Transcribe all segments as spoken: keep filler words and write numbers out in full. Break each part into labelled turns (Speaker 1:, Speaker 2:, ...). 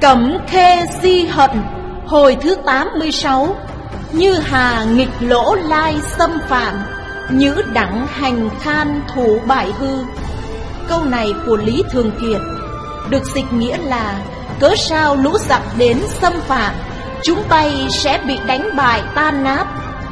Speaker 1: Cẩm khê di hận, hồi thứ tám mươi sáu. Như hà nghịch lỗ lai xâm phạm, nhữ đẳng hành khan thủ bại hư. Câu này của Lý Thường Kiệt được dịch nghĩa là: cớ sao lũ giặc đến xâm phạm, chúng bay sẽ bị đánh bại tan nát.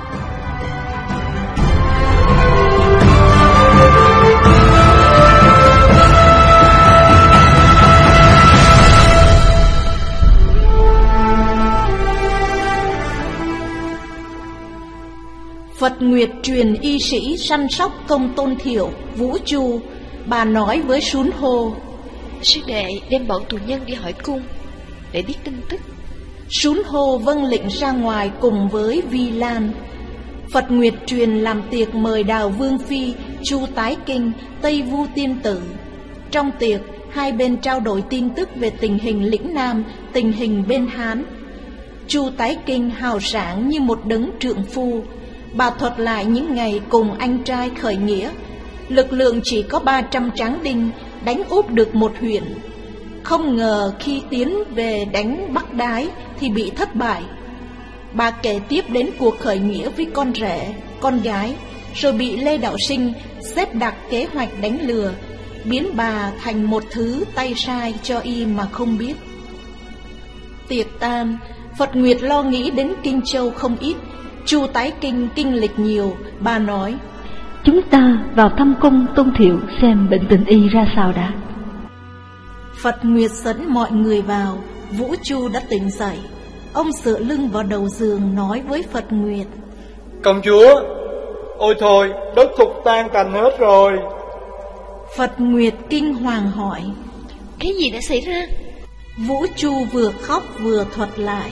Speaker 1: Phật Nguyệt truyền y sĩ săn sóc Công Tôn Thiệu, Vũ Chu. Bà nói với Sún Hô:
Speaker 2: sư đệ đem bọn tù nhân đi hỏi cung để biết tin tức.
Speaker 1: Sún Hô vâng lệnh ra ngoài cùng với Vi Lan. Phật Nguyệt truyền làm tiệc mời Đào Vương Phi, Chu Tái Kinh, Tây Vu Tiên Tử. Trong tiệc, hai bên trao đổi tin tức về tình hình lĩnh Nam, tình hình bên Hán. Chu Tái Kinh hào sảng như một đấng trượng phu. Bà thuật lại những ngày cùng anh trai khởi nghĩa. Lực lượng chỉ có ba trăm tráng đinh, đánh úp được một huyện. Không ngờ khi tiến về đánh Bắc Đái thì bị thất bại. Bà kể tiếp đến cuộc khởi nghĩa với con rể, con gái, rồi bị Lê Đạo Sinh xếp đặt kế hoạch đánh lừa, biến bà thành một thứ tay sai cho y mà không biết. Tiệc tan, Phật Nguyệt lo nghĩ đến Kinh Châu không ít. Chu Tái Kinh kinh lịch nhiều. Bà nói:
Speaker 3: chúng ta vào thăm Công Tôn Thiệu xem bệnh tình y ra sao đã.
Speaker 1: Phật Nguyệt dẫn mọi người vào. Vũ Chu đã tỉnh dậy. Ông dựa lưng vào đầu giường nói với Phật Nguyệt:
Speaker 4: công chúa, ôi thôi, đất thục tan tành hết rồi.
Speaker 1: Phật Nguyệt kinh hoàng hỏi:
Speaker 2: cái gì đã xảy ra?
Speaker 1: Vũ Chu vừa khóc vừa thuật lại.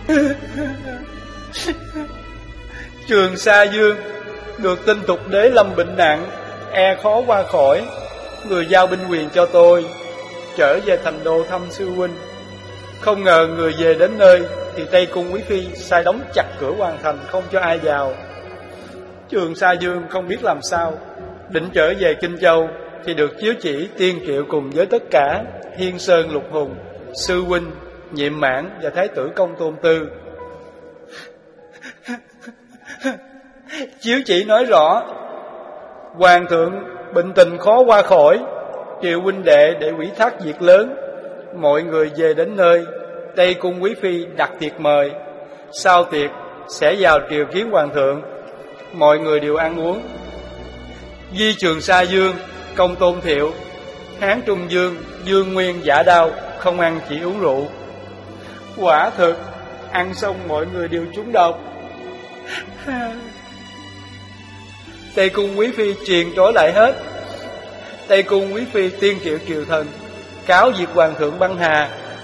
Speaker 4: Trường Sa Dương được tin Tục Đế lâm bệnh nặng, e khó qua khỏi. Người giao binh quyền cho tôi, trở về thành đô thăm sư huynh. Không ngờ người về đến nơi thì Tây Cung quý phi sai đóng chặt cửa hoàng thành, không cho ai vào. Trường Sa Dương không biết làm sao, định trở về Kinh Châu thì được chiếu chỉ Tiên Kiệu cùng với tất cả Hiên Sơn Lục Hùng, sư huynh, Nhiệm Mãn và Thái tử Công Tôn Tư. Chiếu chỉ nói rõ hoàng thượng bệnh tình khó qua khỏi, triệu huynh đệ để ủy thác việc lớn. Mọi người về đến nơi, Tây Cung quý phi đặt tiệc mời. Sau tiệc sẽ vào triều kiến hoàng thượng. Mọi người đều ăn uống. Di Trường Sa Dương, Công Tôn Thiệu, Hán Trung Dương, Dương Nguyên Giả Đao không ăn chỉ uống rượu. Quả thực ăn xong mọi người đều trúng độc. Tây Cung quý phi truyền trối lại hết. Tây Cung quý phi Tiên Kiệu triều thần cáo việc hoàng thượng băng hà.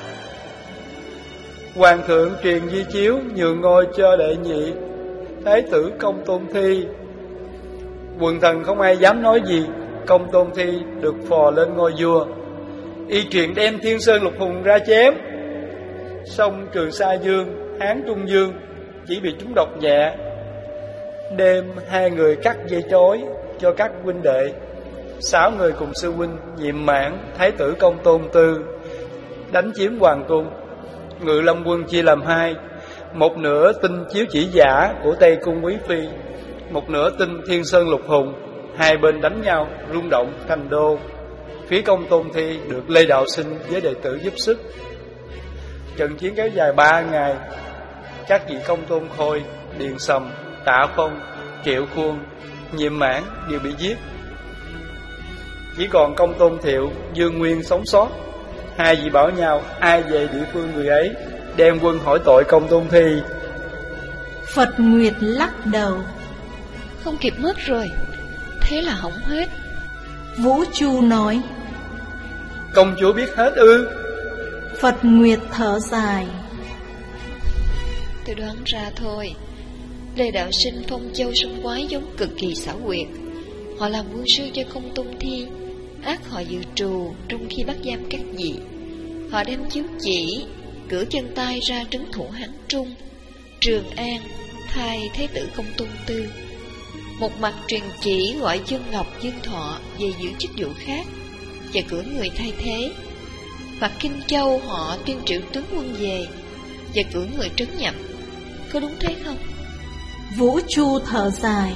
Speaker 4: Hoàng thượng truyền di chiếu nhường ngôi cho đệ nhị Thái tử Công Tôn Thi. Quần thần không ai dám nói gì. Công Tôn Thi được phò lên ngôi vua. Y truyền đem Thiên Sơn Lục Hùng ra chém. Song Trường Sa Dương, Hán Trung Dương chỉ bị trúng độc nhẹ. Đêm hai người cắt dây trói cho các huynh đệ. Sáu người cùng sư huynh Nhiệm Mãn, Thái tử Công Tôn Tư đánh chiếm hoàng cung. Ngự Lâm quân chia làm hai, một nửa tin chiếu chỉ giả của Tây Cung quý phi, một nửa tin Thiên Sơn Lục Hùng. Hai bên đánh nhau, rung động thành đô. Phía Công Tôn Thi được Lê Đạo Sinh với đệ tử giúp sức. Trận chiến kéo dài ba ngày. Các vị Công Tôn Khôi, Điền Sầm, Tạ Phong, Triệu Khuôn, Nhiệm Mãn đều bị giết. Chỉ còn Công Tôn Thiệu, Dương Nguyên sống sót. Hai vị bảo nhau ai về địa phương người ấy, đem quân hỏi tội Công Tôn Thi.
Speaker 1: Phật Nguyệt lắc đầu:
Speaker 2: không kịp mất rồi, thế là hỏng hết.
Speaker 1: Vũ Chu nói:
Speaker 4: công chúa biết hết ư?
Speaker 1: Phật Nguyệt thở dài:
Speaker 2: tôi đoán ra thôi. Lê Đạo Sinh phong châu sông quái giống cực kỳ xảo quyệt. Họ làm quân sư cho Công Tôn Thi, ác họ dự trù trong khi bắt giam các vị. Họ đem chiếu chỉ cử chân tay ra trấn thủ Hán Trung, Trường An thay Thế tử Công Tôn Tư. Một mặt truyền chỉ gọi Dương Ngọc, Dương Thọ về giữ chức vụ khác và cử người thay thế. Mặt Kinh Châu họ tuyên triệu tướng quân về và cử người trấn nhậm. Có đúng thế không?
Speaker 1: Vũ Chu thở dài.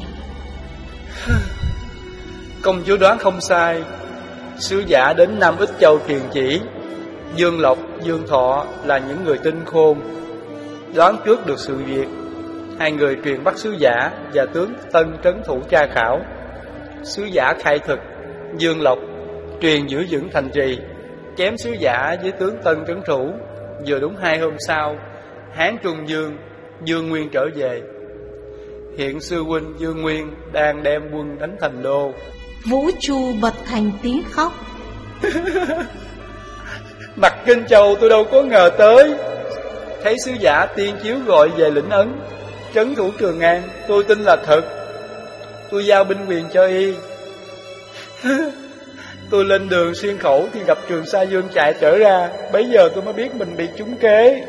Speaker 4: Công chúa đoán không sai. Sứ giả đến Nam Ích Châu truyền chỉ Dương Lộc, Dương Thọ là những người tinh khôn, đoán trước được sự việc. Hai người truyền bắt sứ giả và tướng Tân trấn thủ tra khảo. Sứ giả khai thực, Dương Lộc truyền giữ vững thành trì, chém sứ giả với tướng Tân trấn thủ. Vừa đúng hai hôm sau, Hán Trung Dương Dương Nguyên trở về. Hiện sư huynh Dương Nguyên đang đem quân đánh Thành Đô.
Speaker 1: Vũ Chu bật thành tiếng khóc.
Speaker 4: Mặt Kinh Châu tôi đâu có ngờ tới. Thấy sứ giả tiên chiếu gọi về lĩnh ấn, trấn thủ Trường An, tôi tin là thật. Tôi giao binh quyền cho y. Tôi lên đường xuyên khẩu thì gặp Trường Sa Dương chạy trở ra. Bấy giờ tôi mới biết mình bị trúng kế.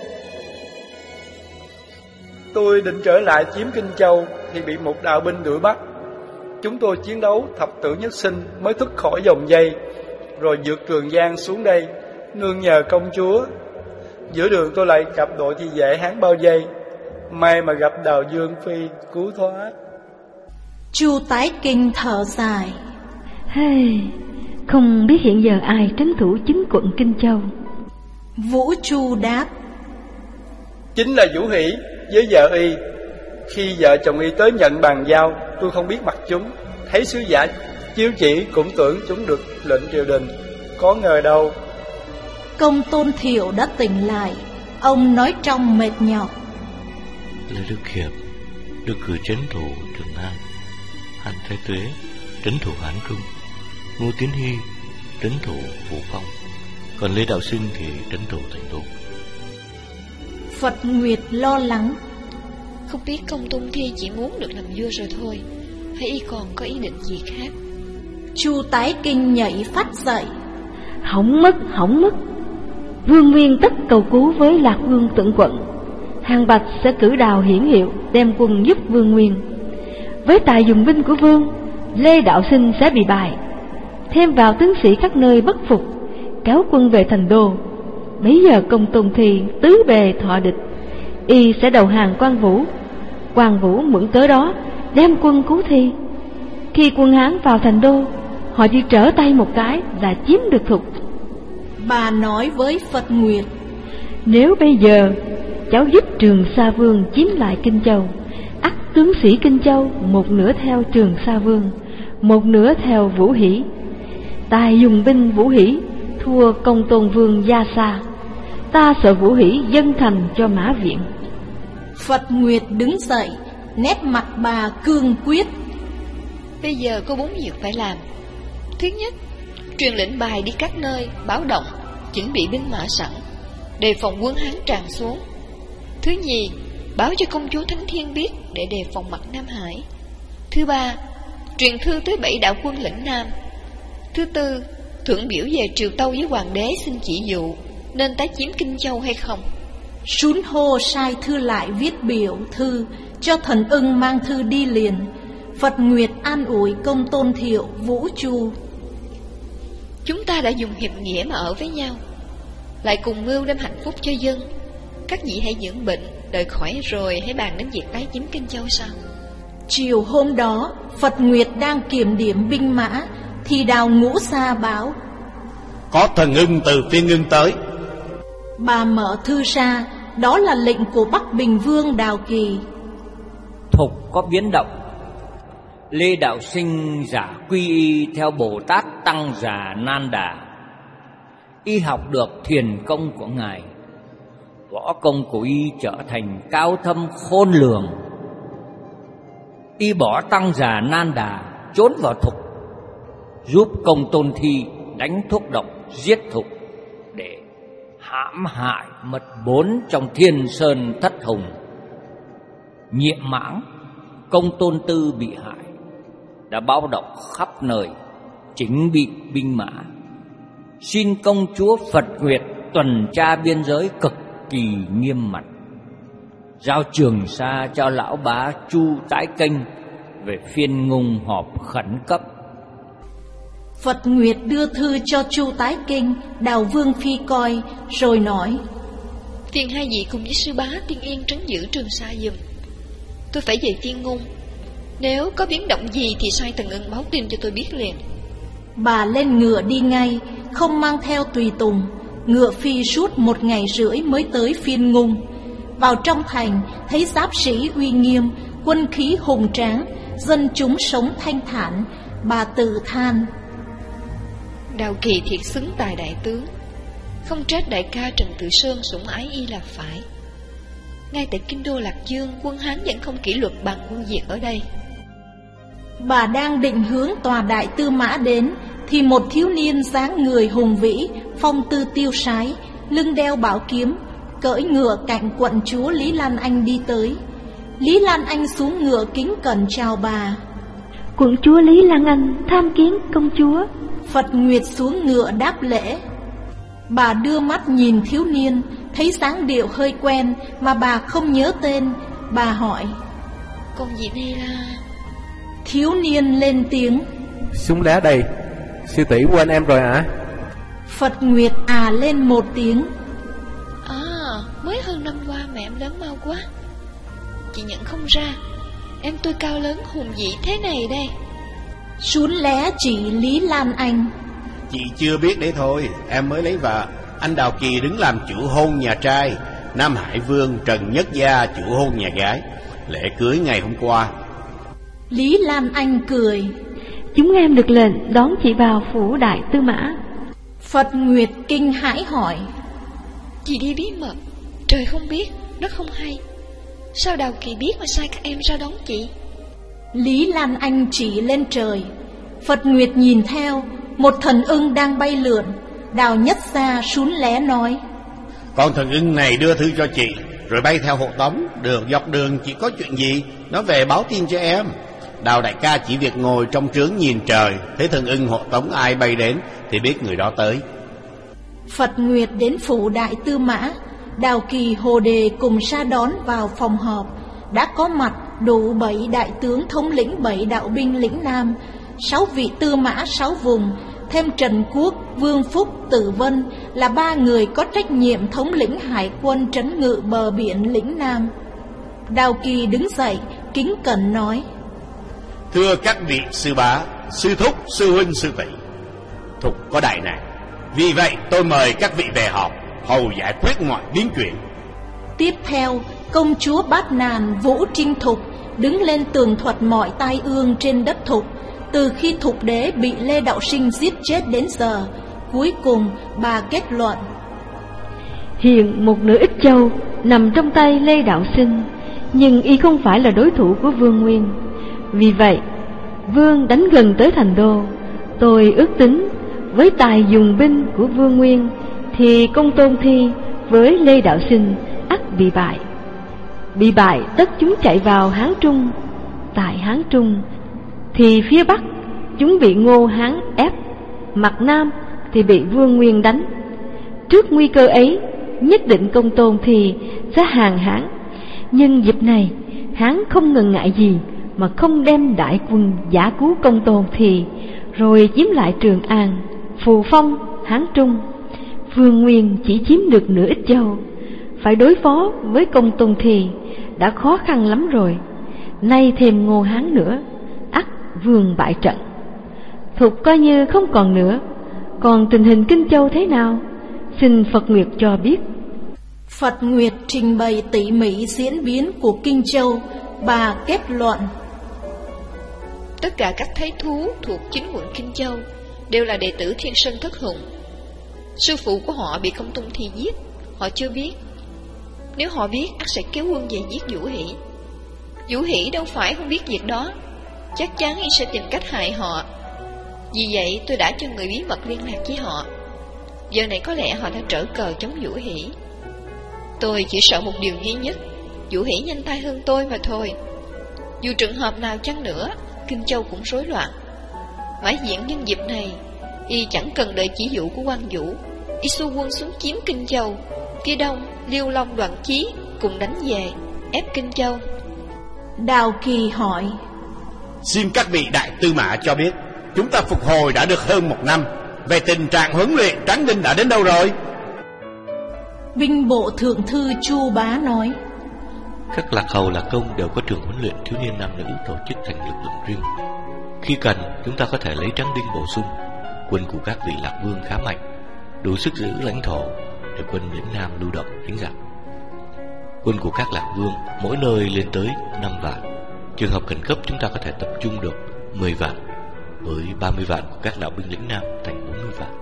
Speaker 4: Tôi định trở lại chiếm Kinh Châu thì bị một đạo binh đuổi bắt. Chúng tôi chiến đấu thập tử nhất sinh mới thoát khỏi vòng dây, rồi vượt Trường Giang xuống đây, nương nhờ công chúa. Giữa đường tôi lại gặp đội thị vệ Hán bao vây, may mà gặp Đào Dương Phi cứu thoát.
Speaker 1: Chu Tái Kinh thở dài.
Speaker 3: Hey, không biết hiện giờ ai trấn thủ chính quận Kinh Châu?
Speaker 1: Vũ Chu đáp.
Speaker 4: Chính là Vũ Hỷ với vợ y. Khi vợ chồng y tới nhận bàn giao, tôi không biết mặt chúng. Thấy sứ giả chiếu chỉ cũng tưởng chúng được lệnh triều đình, có ngờ đâu.
Speaker 1: Công Tôn Thiệu đã tỉnh lại. Ông nói trong mệt nhọc.
Speaker 5: Lê Đức Hiệp được cử trấn thủ Trường An, Hàn Thái Tuế trấn thủ Hán Trung, Ngô Tiến Hy trấn thủ Phủ Phong, còn Lê Đạo Sinh thì trấn thủ Thành Đô.
Speaker 1: Phật Nguyệt lo lắng.
Speaker 2: Không biết Công Tôn Thi chỉ muốn được làm vua rồi thôi, hay y còn có ý định gì khác?
Speaker 1: Chu Tái Kinh nhảy phát dậy.
Speaker 3: Hỏng mất, hỏng mất. Vương Nguyên tất cầu cứu với Lạc Vương Tận Quận. Hàng Bạch sẽ cử Đào Hiển Hiệu đem quân giúp Vương Nguyên. Với tài dùng binh của Vương, Lê Đạo Sinh sẽ bị bại. Thêm vào tướng sĩ các nơi bất phục, kéo quân về Thành Đô. Bấy giờ Công Tôn Thi tứ bề thọ địch, y sẽ đầu hàng Quan Vũ. Quan Vũ mượn cớ đó đem quân cứu Thi. Khi quân Hán vào Thành Đô, họ chỉ trở tay một cái là chiếm được Thục.
Speaker 1: Bà nói với Phật Nguyệt.
Speaker 3: Nếu bây giờ cháu giúp Trường Sa Vương chiếm lại Kinh Châu, ắt tướng sĩ Kinh Châu một nửa theo Trường Sa Vương, một nửa theo Vũ Hỷ. Tài dùng binh Vũ Hỷ thua Công Tôn Vương Gia Sa, ta sợ Vũ Hỷ dâng thành cho Mã Viện.
Speaker 1: Phật Nguyệt đứng dậy, nét mặt bà cương quyết.
Speaker 2: Bây giờ có bốn việc phải làm. Thứ nhất, truyền lệnh bài đi các nơi, báo động, chuẩn bị binh mã sẵn, đề phòng quân Hán tràn xuống. Thứ nhì, báo cho công chúa Thánh Thiên biết để đề phòng mặt Nam Hải. Thứ ba, truyền thư tới bảy đạo quân lĩnh Nam. Thứ tư, thượng biểu về Triều Tâu với Hoàng đế xin chỉ dụ nên tái chiếm Kinh Châu hay không.
Speaker 1: Sún Hô sai thư lại viết biểu thư cho Thần Ưng mang thư đi liền. Phật Nguyệt an ủi Công Tôn Thiệu, Vũ Chu.
Speaker 2: Chúng ta đã dùng hiệp nghĩa mà ở với nhau, lại cùng mưu đem hạnh phúc cho dân. Các vị hãy dưỡng bệnh, đợi khỏi rồi hãy bàn đến việc tái chiếm Kinh Châu sao?
Speaker 1: Chiều hôm đó, Phật Nguyệt đang kiểm điểm binh mã thì Đào Ngũ Sa báo.
Speaker 6: Có Thần Ưng từ Phiên Ngưng tới.
Speaker 1: Bà mở thư ra, đó là lệnh của Bắc Bình Vương Đào Kỳ.
Speaker 7: Thục có biến động. Lê Đạo Sinh giả quy y theo Bồ Tát Tăng Già Nan Đà. Y học được thiền công của Ngài, võ công của y trở thành cao thâm khôn lường. Y bỏ Tăng Già Nan Đà trốn vào Thục, giúp Công Tôn Thi đánh thuốc độc giết Thục để hãm hại mật bốn trong Thiên Sơn Thất Hùng. Nhiệm Mãng, Công Tôn Tư bị hại, đã báo động khắp nơi, chính bị binh mã. Xin công chúa Phật Nguyệt tuần tra biên giới cực kỳ nghiêm mật, giao Trường Sa cho lão bá Chu Tái Kênh về Phiên Ngung họp khẩn cấp.
Speaker 1: Phật Nguyệt đưa thư cho Chu Tái Kinh, Đào Vương Phi coi, rồi nói:
Speaker 2: Phiền hai vị cùng với sư bá Tiên Yên trấn giữ Trường Sa giùm. Tôi phải về Tiên Ngung. Nếu có biến động gì thì sai Thần Ưng báo tin cho tôi biết liền.
Speaker 1: Bà lên ngựa đi ngay, không mang theo tùy tùng. Ngựa phi suốt một ngày rưỡi mới tới Phiên Ngung. Vào trong thành, thấy giáp sĩ uy nghiêm, quân khí hùng tráng, dân chúng sống thanh thản. Bà tự than:
Speaker 2: Đào Kỳ thiệt xứng tài đại tướng, không trách đại ca Trần Tự Sơn sủng ái y là phải. Ngay tại kinh đô Lạc Dương, quân Hán vẫn không kỷ luật bằng quân Việt ở đây.
Speaker 1: Bà đang định hướng tòa đại tư mã đến, thì một thiếu niên dáng người hùng vĩ, phong tư tiêu sái, lưng đeo bảo kiếm, cưỡi ngựa cạnh quận chúa Lý Lan Anh đi tới. Lý Lan Anh xuống ngựa kính cẩn chào bà:
Speaker 3: Quận chúa Lý Lan Anh tham kiến công chúa.
Speaker 1: Phật Nguyệt xuống ngựa đáp lễ. Bà đưa mắt nhìn thiếu niên, thấy dáng điệu hơi quen mà bà không nhớ tên. Bà hỏi:
Speaker 2: Con gì đây là?
Speaker 1: Thiếu niên lên tiếng:
Speaker 8: Súng lá đây, sư tỷ quên em rồi hả?
Speaker 1: Phật Nguyệt à lên một tiếng:
Speaker 2: À, mới hơn năm qua mà em lớn mau quá. Chị nhận không ra, em tôi cao lớn hùng vĩ thế này đây.
Speaker 1: Sún lé chỉ Lý Lan Anh:
Speaker 6: Chị chưa biết đấy thôi, em mới lấy vợ. Anh Đào Kỳ đứng làm chủ hôn nhà trai, Nam Hải Vương Trần Nhất Gia chủ hôn nhà gái. Lễ cưới ngày hôm qua.
Speaker 1: Lý Lan Anh cười:
Speaker 3: Chúng em được lệnh đón chị vào phủ đại tư mã.
Speaker 1: Phật Nguyệt kinh hãi hỏi:
Speaker 2: Chị đi bí mật, trời không biết, đất không hay, sao Đào Kỳ biết mà sai các em ra đón chị?
Speaker 1: Lý Lan Anh chỉ lên trời. Phật Nguyệt nhìn theo, một thần ưng đang bay lượn. Đào Nhất Gia sún lé nói:
Speaker 6: Con thần ưng này đưa thư cho chị, rồi bay theo hộ tống. Đường dọc đường chị có chuyện gì, nó về báo tin cho em. Đào đại ca chỉ việc ngồi trong trướng nhìn trời, thấy thần ưng hộ tống ai bay đến thì biết người đó tới.
Speaker 1: Phật Nguyệt đến phủ đại tư mã. Đào Kỳ Hồ Đề cùng ra đón vào phòng họp. Đã có mặt đủ bảy đại tướng thống lĩnh bảy đạo binh lĩnh Nam, sáu vị tư mã sáu vùng, thêm Trần Quốc, Vương Phúc, Tử Vân là ba người có trách nhiệm thống lĩnh hải quân trấn ngự bờ biển lĩnh Nam. Đào Kỳ đứng dậy kính cẩn nói:
Speaker 6: Thưa các vị sư bá, sư thúc, sư huynh, sư tỷ, Thục có đại nạn, vì vậy tôi mời các vị về họp, hầu giải quyết mọi biến chuyện.
Speaker 1: Tiếp theo, công chúa Bát Nàn Vũ Trinh Thục đứng lên tường thuật mọi tai ương trên đất Thục, từ khi Thục đế bị Lê Đạo Sinh giết chết đến giờ. Cuối cùng bà kết luận:
Speaker 3: Hiện một nửa Ích Châu nằm trong tay Lê Đạo Sinh, nhưng y không phải là đối thủ của Vương Nguyên. Vì vậy Vương đánh gần tới thành đô. Tôi ước tính với tài dùng binh của Vương Nguyên thì Công Tôn Thi với Lê Đạo Sinh ắt bị bại. Bị bại tất chúng chạy vào Hán Trung. Tại Hán Trung thì phía Bắc chúng bị Ngô Hán ép, mặt Nam thì bị Vương Nguyên đánh. Trước nguy cơ ấy, nhất định Công Tôn Thi sẽ hàng Hán. Nhưng dịp này Hán không ngần ngại gì mà không đem đại quân giả cứu Công Tôn Thi, rồi chiếm lại Trường An, Phù Phong, Hán Trung. Vương Nguyên chỉ chiếm được nửa Ích Châu, phải đối phó với Công Tôn Thi đã khó khăn lắm rồi, nay thêm Ngô Hán nữa, ắt Vương bại trận. Thục coi như không còn nữa. Còn tình hình Kinh Châu thế nào, xin Phật Nguyệt cho biết.
Speaker 1: Phật Nguyệt trình bày tỉ mỉ diễn biến của Kinh Châu. Bà kết luận:
Speaker 2: Tất cả các thái thú thuộc chính quận Kinh Châu đều là đệ tử Thiên Sơn Thất Hùng. Sư phụ của họ bị Công Tôn Thi giết, họ chưa biết. Nếu họ biết, ắt sẽ kéo quân về giết Vũ Hỷ. Vũ Hỷ đâu phải không biết việc đó, chắc chắn y sẽ tìm cách hại họ. Vì vậy tôi đã cho người bí mật liên lạc với họ. Giờ này có lẽ họ đã trở cờ chống Vũ Hỷ. Tôi chỉ sợ một điều duy nhất, Vũ Hỷ nhanh tay hơn tôi mà thôi. Dù trường hợp nào chăng nữa, Kinh Châu cũng rối loạn. Mãi diện nhân dịp này, y chẳng cần đợi chỉ dụ của Quan Vũ, y xu quân xuống chiếm Kinh Châu. Phía đông, Liêu Long Đoàn Chí cùng đánh về, ép Kinh Châu.
Speaker 1: Đào Kỳ hỏi:
Speaker 6: Xin các vị đại tư mã cho biết, Chúng ta phục hồi đã được hơn một năm. Về tình trạng huấn luyện tráng đinh đã đến đâu rồi?
Speaker 1: Binh bộ thượng thư Chu Bá nói:
Speaker 5: Các lạc hầu lạc công đều có trường huấn luyện thiếu niên nam nữ tổ chức thành lực lượng riêng. Khi cần, chúng ta có thể lấy tráng đinh bổ sung. Quân của các vị lạc vương khá mạnh, đủ sức giữ lãnh thổ để quân lĩnh nam lưu động đánh giặc. Quân của các lạc vương mỗi nơi lên tới năm vạn. Trường hợp khẩn cấp chúng ta có thể tập trung được mười vạn, với ba mươi vạn của các đạo binh lĩnh nam thành bốn mươi vạn.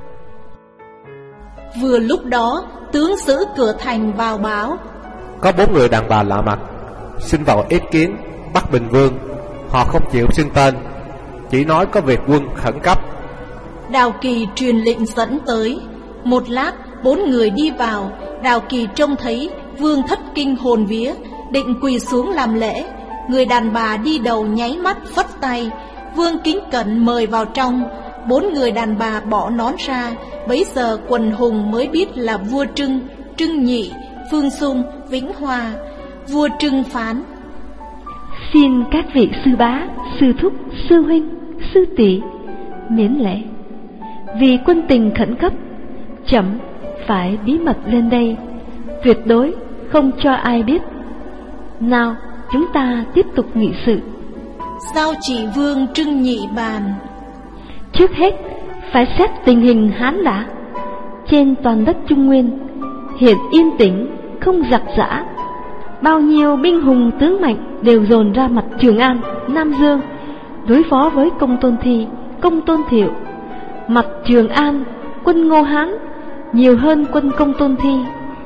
Speaker 1: Vừa lúc đó, tướng giữ cửa thành vào báo:
Speaker 8: Có bốn người đàn bà lạ mặt xin vào ý kiến Bắc Bình Vương. Họ không chịu xưng tên, chỉ nói có việc quân khẩn cấp.
Speaker 1: Đào Kỳ truyền lệnh dẫn tới. Một lát, bốn người đi vào. Đào Kỳ trông thấy Vương thất kinh hồn vía, định quỳ xuống làm lễ. Người đàn bà đi đầu nháy mắt phất tay. Vương kính cẩn mời vào trong. Bốn người đàn bà bỏ nón ra. Bấy giờ quần hùng mới biết là vua Trưng, Trưng Nhị, Phương Xung, Vĩnh Hòa. Vua Trưng phán:
Speaker 3: Xin các vị sư bá, sư thúc, sư huynh, sư tỷ miễn lễ. Vì quân tình khẩn cấp, chậm phải bí mật lên đây, tuyệt đối không cho ai biết. Nào, chúng ta tiếp tục nghị sự.
Speaker 1: Giao chỉ Vương Trưng Nhị bàn:
Speaker 3: Trước hết phải xét tình hình Hán đã. Trên toàn đất Trung Nguyên hiện yên tĩnh, không giặc giã. Bao nhiêu binh hùng tướng mạnh đều dồn ra mặt Trường An, Nam Dương đối phó với Công Tôn Thi, Công Tôn Thiệu. Mặt Trường An, quân Ngô Hán nhiều hơn quân Công Tôn Thi.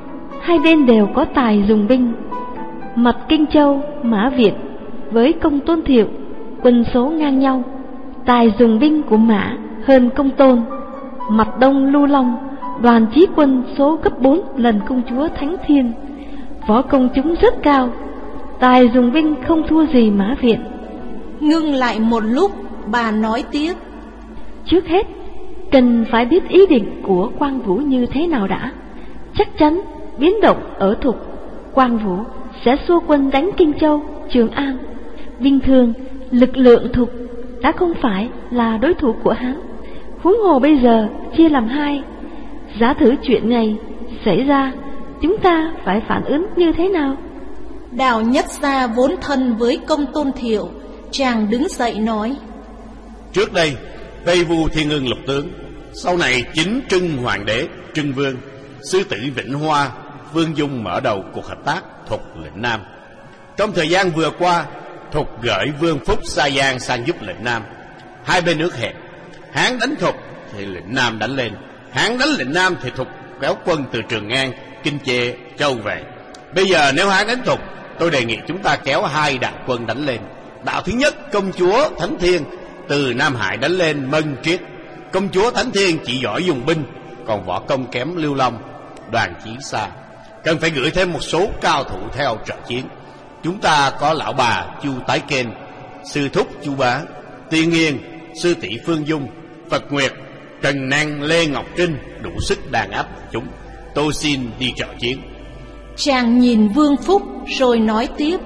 Speaker 3: Hai bên đều có tài dùng binh. Mặt Kinh Châu, Mã Việt với Công Tôn Thiệu, quân số ngang nhau. Tài dùng binh của Mã hơn Công Tôn. Mặt Đông Lưu Long, đoàn chí quân số gấp bốn lần công chúa Thánh Thiên. Võ công chúng rất cao, tài dùng binh không thua gì Mã Viện.
Speaker 1: Ngưng lại một lúc, bà nói tiếp:
Speaker 3: Trước hết cần phải biết ý định của Quang Vũ như thế nào đã. Chắc chắn biến động ở Thục, Quang Vũ sẽ xua quân đánh Kinh Châu, Trường An. Bình thường lực lượng Thục đã không phải là đối thủ của Hán, huống hồ bây giờ chia làm hai. Giả thử chuyện này xảy ra, chúng ta phải phản ứng như thế nào?
Speaker 1: Đào Nhất Gia vốn thân với Công Tôn Thiệu, chàng đứng dậy nói:
Speaker 6: Trước đây Tây Vu Thiên Ưng lục tướng, sau này chính Trưng Hoàng đế, Trưng Vương, sư tử Vĩnh Hoa, Vương Dung mở đầu cuộc hợp tác Thục lĩnh Nam. Trong thời gian vừa qua, Thục gửi Vương Phúc Sa Giang sang giúp lĩnh Nam. Hai bên nước hẹn, Hán đánh Thục thì lĩnh Nam đánh lên, Hán đánh lĩnh Nam thì Thục kéo quân từ Trường An, Kinh Chê, Châu về. Bây giờ nếu Hán đánh Thục, tôi đề nghị chúng ta kéo hai đạo quân đánh lên. Đạo thứ nhất, công chúa Thánh Thiên từ Nam Hải đánh lên Mân Triết. Công chúa Thánh Thiên chỉ giỏi dùng binh, còn võ công kém Lưu Long, Đoàn Chí Sa. Cần phải gửi thêm một số cao thủ theo trợ chiến. Chúng ta có lão bà Chu Tái Kên, sư thúc Chu Bá, Tiên Nghiên, sư tỷ Phương Dung, Phật Nguyệt, Trần Năng, Lê Ngọc Trinh đủ sức đàn áp chúng. Tôi xin đi trợ chiến.
Speaker 1: Chàng nhìn Vương Phúc rồi nói tiếp: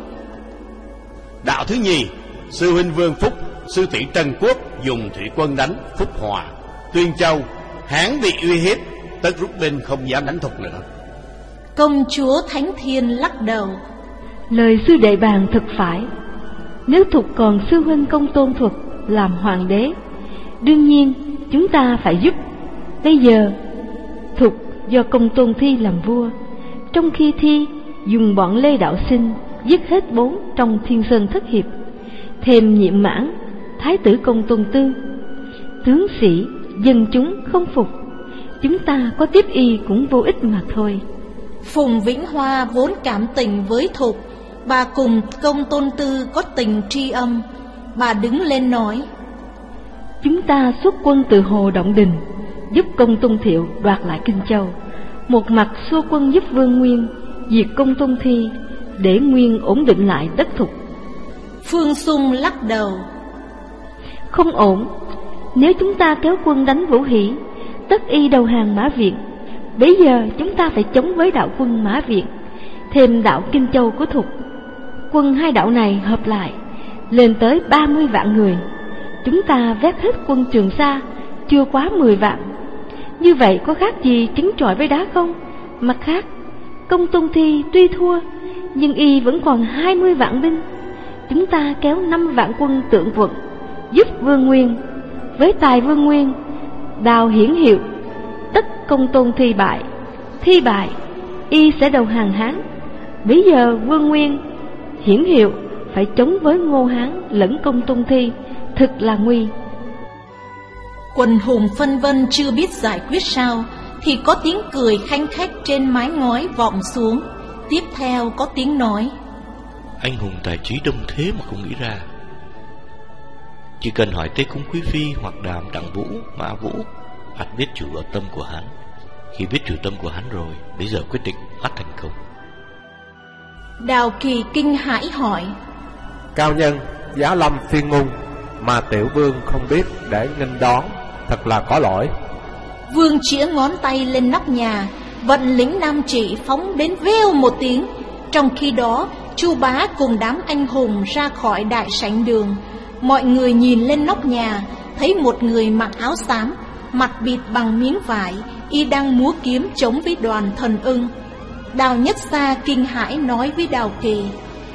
Speaker 6: Đạo thứ nhì, sư huynh Vương Phúc, sư tỷ Trần Quốc dùng thủy quân đánh Phúc Hòa, Tuyên Châu. Hán bị uy hiếp, tất rút binh không dám đánh Thục nữa.
Speaker 1: Công chúa Thánh Thiên lắc đầu:
Speaker 3: Lời sư đệ bàn thực phải. Nếu Thục còn sư huynh Công Tôn Thuật làm hoàng đế, đương nhiên chúng ta phải giúp. Bây giờ Thục do Công Tôn Thi làm vua, trong khi Thi dùng bọn Lê Đạo Sinh giết hết bốn trong Thiên Sơn Thất Hiệp, thêm Nhiệm Mãn, Thái tử Công Tôn Tư. Tướng sĩ dân chúng không phục, chúng ta có tiếp y cũng vô ích mà thôi.
Speaker 1: Phùng Vĩnh Hoa vốn cảm tình với Thục, bà cùng Công Tôn Tư có tình tri âm. Bà đứng lên nói:
Speaker 3: Chúng ta xuất quân từ Hồ Động Đình, giúp Công Tôn Thiệu đoạt lại Kinh Châu. Một mặt xua quân giúp Vương Nguyên diệt Công Tôn Thi, để Nguyên ổn định lại đất Thục.
Speaker 1: Phương Xung lắc đầu:
Speaker 3: Không ổn. Nếu chúng ta kéo quân đánh Vũ Hỷ, tất y đầu hàng Mã Viện. Bây giờ chúng ta phải chống với đạo quân Mã Viện, thêm đạo Kinh Châu của Thục. Quân hai đạo này hợp lại lên tới ba mươi vạn người. chúng ta vét hết quân Trường Sa chưa quá mười vạn. Như vậy có khác gì trứng trọi với đá không? Mặt khác, Công Tôn Thi tuy thua, nhưng y vẫn còn hai mươi vạn binh. Chúng ta kéo năm vạn quân Tượng Quận giúp Vương Nguyên. Với tài Vương Nguyên, Đào Hiển Hiệu, tất Công Tôn Thi bại. Thi bại, y sẽ đầu hàng Hán. Bây giờ Vương Nguyên, Hiển Hiệu phải chống với Ngô Hán lẫn Công Tôn Thi, thực là nguy.
Speaker 1: Quần hùng phân vân chưa biết giải quyết sao, thì có tiếng cười khanh khách trên mái ngói vọng xuống. Tiếp theo có tiếng nói:
Speaker 5: Anh hùng tài trí đông thế mà không nghĩ ra. Chỉ cần hỏi Tây Cung Quý Phi hoặc Đàm Đặng Vũ, Mã Vũ, ắt biết chủ ở tâm của hắn. Khi biết chủ tâm của hắn rồi, bây giờ quyết định ắt thành công.
Speaker 1: Đào Kỳ kinh hãi hỏi:
Speaker 8: Cao nhân, giá lâm phiên môn mà tiểu vương không biết để nghênh đón, thật là có lỗi.
Speaker 1: Vương chĩa ngón tay lên nóc nhà, vận lính Nam Trị phóng đến veo một tiếng. Trong khi đó, Chu Bá cùng đám anh hùng ra khỏi đại sảnh đường. Mọi người nhìn lên nóc nhà, thấy một người mặc áo xám, mặt bịt bằng miếng vải, y đang múa kiếm chống với đoàn Thần Ưng. Đào Nhất Sa kinh hãi nói với Đào Kỳ: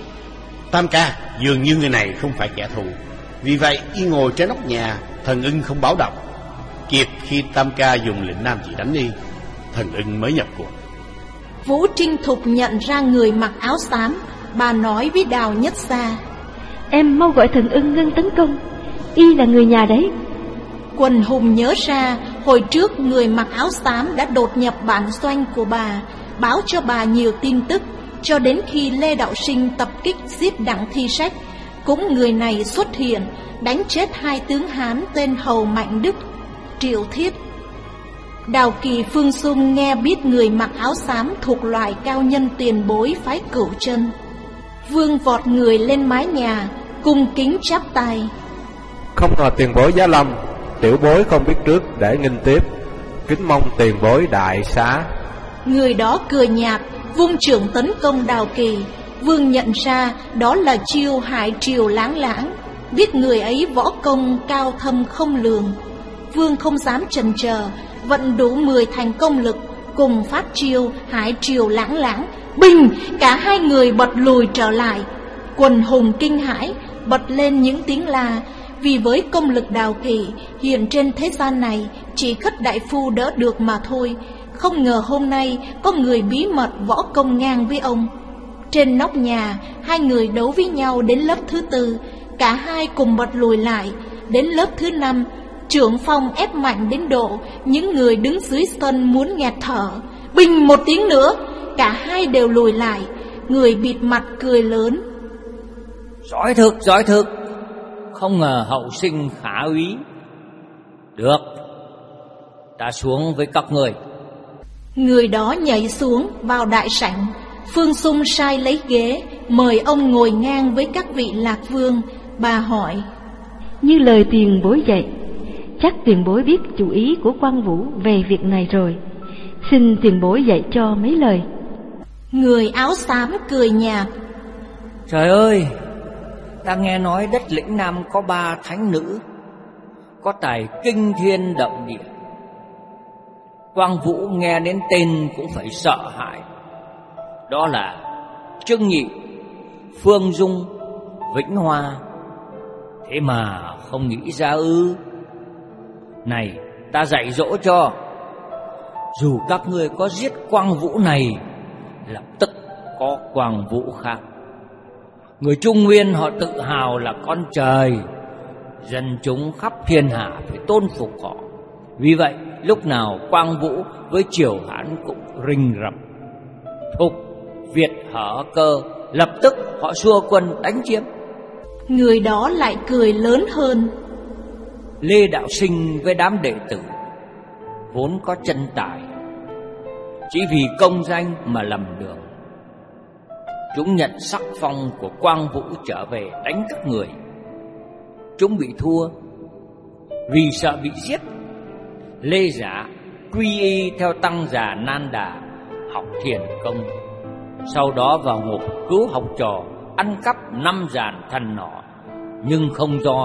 Speaker 6: Tam ca, dường như người này không phải kẻ thù. Vì vậy y ngồi trên nóc nhà, Thần Ưng không báo động. Kịp khi Tam ca dùng lệnh Nam Chỉ đánh y, Thần Ưng mới nhập cuộc.
Speaker 1: Vũ Trinh Thục nhận ra người mặc áo xám, bà nói với Đào Nhất Sa:
Speaker 3: Em mau gọi Thần Ưng ngưng tấn công, y là người nhà đấy.
Speaker 1: Quần hùng nhớ ra hồi trước người mặc áo xám đã đột nhập bản doanh của bà, báo cho bà nhiều tin tức, cho đến khi Lê Đạo Sinh tập kích giết Đặng Thi Sách, cũng người này xuất hiện đánh chết hai tướng Hán tên Hầu Mạnh Đức, Triệu Thiết. Đào Kỳ Phương Xung nghe biết người mặc áo xám thuộc loại cao nhân tiền bối phái Cửu Chân. Vương vọt người lên mái nhà, cung kính chắp tay:
Speaker 8: Không ngờ tiền bối giá lâm, tiểu bối không biết trước để nghênh tiếp, kính mong tiền bối đại xá.
Speaker 1: Người đó cười nhạt, vung chưởng tấn công Đào Kỳ. Vương nhận ra đó là Chiêu Hải Triều Lãng Lãng, biết người ấy võ công cao thâm không lường. Vương không dám chần chờ, vận đủ mười thành công lực, cùng phát chiêu Hải Triều Lãng Lãng. Bình, cả hai người bật lùi trở lại. Quần hùng kinh hãi, bật lên những tiếng la. Vì với công lực Đào Kỳ, hiện trên thế gian này chỉ Khất đại phu đỡ được mà thôi. Không ngờ hôm nay có người bí mật võ công ngang với ông. Trên nóc nhà, hai người đấu với nhau đến lớp thứ tư, cả hai cùng bật lùi lại. Đến lớp thứ năm, trưởng phong ép mạnh đến độ những người đứng dưới sân muốn nghẹt thở. Bình một tiếng nữa, cả hai đều lùi lại. Người bịt mặt cười lớn:
Speaker 7: Giỏi thực, giỏi thực, không ngờ hậu sinh khả úy. Được, ta xuống với các người.
Speaker 1: Người đó nhảy xuống vào đại sảnh. Phương Xung sai lấy ghế, mời ông ngồi ngang với các vị lạc vương. Bà hỏi:
Speaker 3: Như lời tiền bối dạy, chắc tiền bối biết chủ ý của Quang Vũ về việc này rồi. Xin tiền bối dạy cho mấy lời.
Speaker 1: Người áo xám cười nhạt:
Speaker 7: Trời ơi, ta nghe nói đất lĩnh Nam có ba thánh nữ, có tài kinh thiên động địa. Quang Vũ nghe đến tên cũng phải sợ hãi. Đó là Trương Nhị, Phương Dung, Vĩnh Hoa. Thế mà không nghĩ ra ư? Này, ta dạy dỗ cho. Dù các ngươi có giết Quang Vũ này, lập tức có Quang Vũ khác. Người Trung Nguyên họ tự hào là con trời, dân chúng khắp thiên hạ phải tôn phục họ. Vì vậy lúc nào Quang Vũ với triều Hán cũng rình rập. Thục, Việt hở cơ, lập tức họ xua quân đánh chiếm.
Speaker 1: Người đó lại cười lớn hơn:
Speaker 7: Lê Đạo Sinh với đám đệ tử vốn có chân tài, chỉ vì công danh mà lầm đường. Chúng nhận sắc phong của Quang Vũ trở về đánh các người. Chúng bị thua vì sợ bị giết. Lê Giả quy y theo tăng già Nan Đà, học thiền công. Sau đó vào ngục cứu học trò, ăn cắp năm dàn thần nỏ, nhưng không do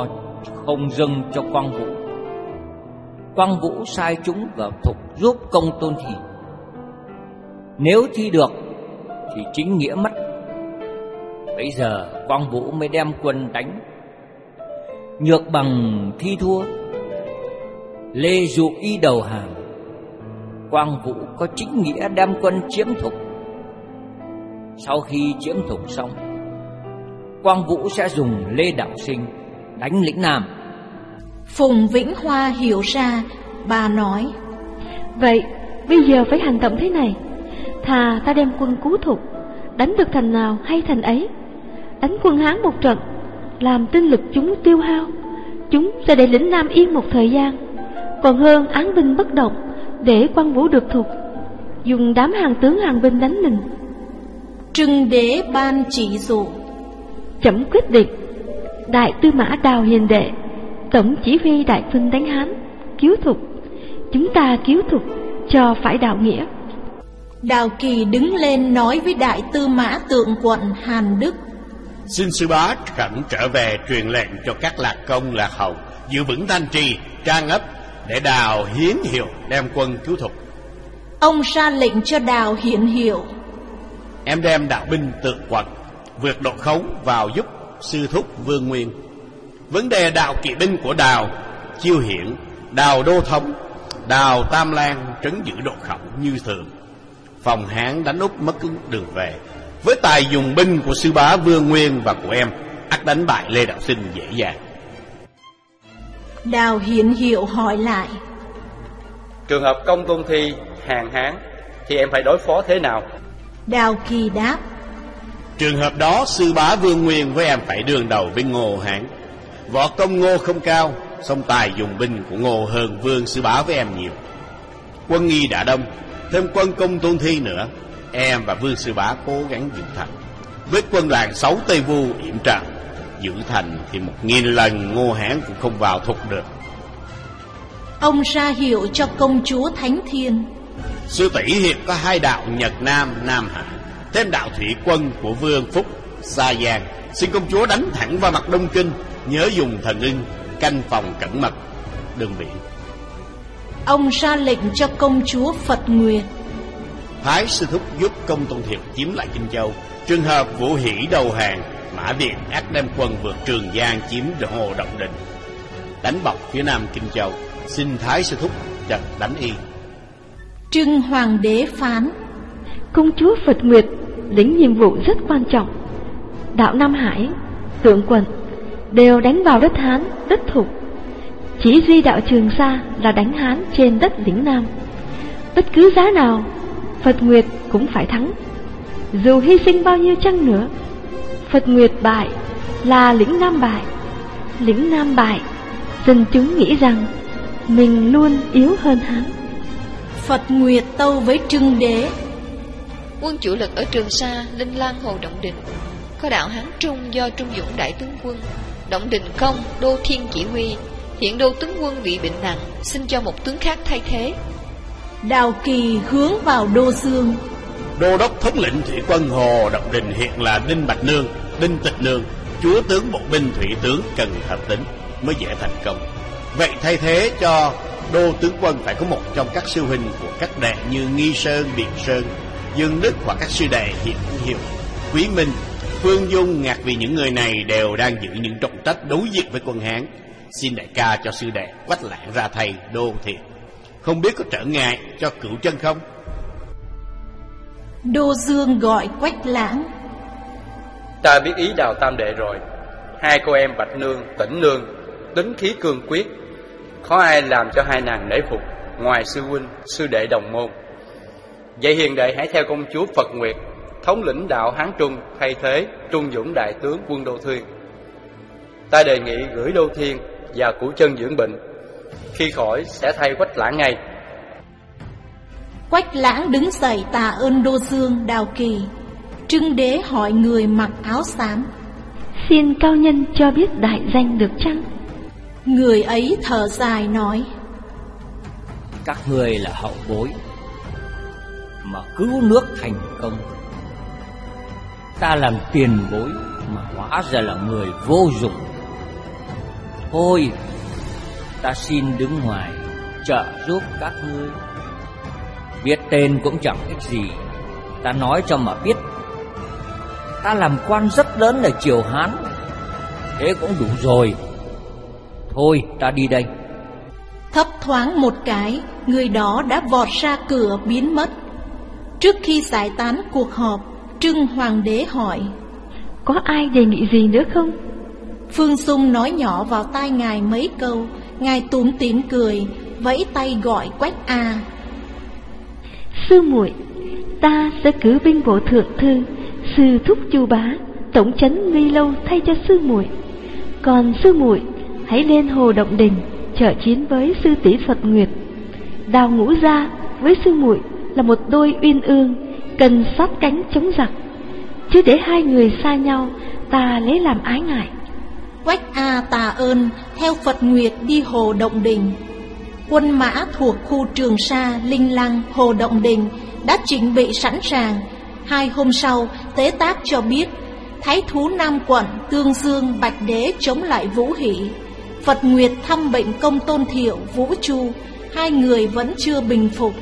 Speaker 7: không dâng cho Quang Vũ. Quang Vũ sai chúng vào Thục giúp Công Tôn Thi. Nếu thi được thì chính nghĩa mất. Bây giờ Quang Vũ mới đem quân đánh. Nhược Bằng thi thua, Lê dụ y đầu hàng. Quang Vũ có chính nghĩa đem quân chiếm Thục. Sau khi chiếm Thục xong, Quang Vũ sẽ dùng Lê Đạo Sinh đánh lĩnh Nam.
Speaker 1: Phùng Vĩnh Hoa hiểu ra, bà nói:
Speaker 3: Vậy bây giờ phải hành động thế này. Thà ta đem quân cứu Thục, đánh được thành nào hay thành ấy. Đánh quân Hán một trận, làm tinh lực chúng tiêu hao, chúng sẽ để lĩnh Nam yên một thời gian. Còn hơn án binh bất động, để Quang Vũ được Thục, dùng đám hàng tướng hàng binh đánh mình.
Speaker 1: Trưng Đế ban chỉ dụ:
Speaker 3: Chấm quyết định, Đại Tư Mã Đào Hiền Đệ, tổng chỉ huy đại quân đánh Hán, cứu Thục. Chúng ta cứu Thục cho phải đạo nghĩa.
Speaker 1: Đào Kỳ đứng lên nói với Đại Tư Mã Tượng Quận Hàn Đức:
Speaker 6: Xin sư bá khẩn trở về truyền lệnh cho các lạc công lạc hầu giữ vững Thanh Trì, Trang Ấp, để Đào Hiến Hiệu đem quân cứu Thục.
Speaker 1: Ông ra lệnh cho Đào Hiến Hiệu:
Speaker 6: Em đem đạo binh Tượng Quận vượt độ khấu vào giúp sư thúc Vương Nguyên. Vấn đề đạo kỵ binh của Đào, Chiêu Hiển, Đào Đô Thống, Đào Tam Lan trấn giữ độ khẩu như thường. Phòng Hán đánh Úc mất đường về. Với tài dùng binh của sư bá Vương Nguyên và của em, ắt đánh bại Lê Đạo Sinh dễ dàng.
Speaker 1: Đào Hiến Hiệu hỏi lại:
Speaker 4: Trường hợp Công Tôn Thi hàng Hán thì em phải đối phó thế nào?
Speaker 1: Đào Kỳ đáp:
Speaker 6: Trường hợp đó sư bá Vương Nguyên với em phải đương đầu với Ngô Hán. Võ công Ngô không cao, song tài dùng binh của Ngô hơn Vương sư bá với em nhiều. Quân nghi đã đông, thêm quân Công Tôn Thi nữa, em và Vương sư bá cố gắng giữ thành. Với quân đoàn sáu Tây Vu yểm trận, giữ thành thì một nghìn lần Ngô Hán cũng không vào Thục được.
Speaker 1: Ông ra hiệu cho công chúa Thánh Thiên:
Speaker 6: Sư tỷ hiện có hai đạo Nhật Nam, Nam Hạ, thêm đạo thủy quân của Vương Phúc, Sa Giang. Xin công chúa đánh thẳng vào mặt Đông Kinh, nhớ dùng thần ưng canh phòng cẩn mật đường biển.
Speaker 1: Ông ra lệnh cho công chúa Phật Nguyệt:
Speaker 6: Thái sư thúc giúp Công Tôn Thiệu chiếm lại Kinh Châu. Trường hợp Vũ Hỷ đầu hàng, Mã Viện ác đem quân vượt Trường Giang chiếm Hồ Động Đình, đánh bọc phía nam Kinh Châu. Xin Thái sư thúc trần đánh y.
Speaker 1: Trưng Hoàng đế phán:
Speaker 3: Công chúa Phật Nguyệt lĩnh nhiệm vụ rất quan trọng. Đạo Nam Hải, Tượng Quận đều đánh vào đất Hán, đất Thục. Chỉ duy đạo Trường Sa là đánh Hán trên đất lĩnh Nam. Bất cứ giá nào, Phật Nguyệt cũng phải thắng. Dù hy sinh bao nhiêu chăng nữa, Phật Nguyệt bại là lĩnh Nam bại. Lĩnh Nam bại, dân chúng nghĩ rằng mình luôn yếu hơn Hán.
Speaker 1: Phật Nguyệt tâu với Trưng Đế:
Speaker 2: Quân chủ lực ở Trường Sa, Linh Lan, Hồ Động Đình có đạo Hán Trung do Trung Dũng đại tướng quân, Động Đình Công, Đô Thiên chỉ huy. Hiện Đô tướng quân bị bệnh nặng, xin cho một tướng khác thay thế.
Speaker 1: Đào Kỳ hướng vào Đô Dương:
Speaker 6: Đô đốc thống lĩnh thủy quân Hồ Động Đình hiện là Đinh Bạch Nương, Đinh Tịch Nương, chúa tướng bộ binh thủy tướng cần hợp tính mới dễ thành công. Vậy thay thế cho Đô tướng quân phải có một trong các sư huynh của các đệ như Nghi Sơn, Biện Sơn, Dương Đức hoặc các sư đệ Hiện Hiệu, Quý Minh, Phương Dung. Ngạc vì những người này đều đang giữ những trọng trách đối diện với quân Hán. Xin đại ca cho sư đệ Quách Lãng ra thay Đô Thiện. Không biết có trở ngại cho cửu chân không?
Speaker 1: Đô Dương gọi Quách Lãng:
Speaker 4: Ta biết ý Đào tam đệ rồi. Hai cô em Bạch Nương, Tĩnh Nương tính khí cương quyết, khó ai làm cho hai nàng nể phục ngoài sư huynh, sư đệ đồng môn. Vậy hiền đệ hãy theo công chúa Phật Nguyệt thống lĩnh đạo Hán Trung thay thế Trung Dũng đại tướng quân Đô Thuyên. Ta đề nghị gửi Đô Thiên và Cửu Chân dưỡng bệnh, khi khỏi sẽ thay Quách Lãng ngay.
Speaker 1: Quách Lãng đứng dậy tạ ơn Đô Dương, Đào Kỳ. Trưng Đế hỏi người mặc áo xám:
Speaker 3: Xin cao nhân cho biết đại danh được chăng?
Speaker 1: Người ấy thở dài nói:
Speaker 7: Các người là hậu bối mà cứu nước thành công, ta làm tiền bối mà hóa ra là người vô dụng. Thôi, ta xin đứng ngoài trợ giúp các ngươi. Biết tên cũng chẳng ích gì, ta nói cho mà biết. Ta làm quan rất lớn ở triều Hán, thế cũng đủ rồi. Thôi, ta đi đây.
Speaker 1: Thấp thoáng một cái, người đó đã vọt ra cửa biến mất. Trước khi giải tán cuộc họp, Trưng Hoàng đế hỏi:
Speaker 3: Có ai đề nghị gì nữa không?
Speaker 1: Phương Sung nói nhỏ vào tai ngài mấy câu. Ngài túm tỉm cười, vẫy tay gọi Quách A.
Speaker 3: Sư muội, ta sẽ cử binh bộ thượng thư Sư Thúc Chu Bá tổng trấn Nghi Lâu thay cho sư muội. Còn sư muội hãy lên Hồ Động Đình trợ chiến với sư tỷ Phật Nguyệt. Đào Ngũ Gia với sư muội là một đôi uyên ương, cần sát cánh chống giặc, chứ để hai người xa nhau ta lấy làm ái ngại.
Speaker 1: Quách A tạ ơn, theo Phật Nguyệt đi Hồ Động Đình. Quân mã thuộc khu Trường Sa, Linh Lăng, Hồ Động Đình đã chuẩn bị sẵn sàng. Hai hôm sau, Tế Tác cho biết Thái thú Nam Quận Tương Dương Bạch Đế chống lại Vũ Hỷ. Phật Nguyệt thăm bệnh Công Tôn Thiệu, Vũ Chu, hai người vẫn chưa bình phục.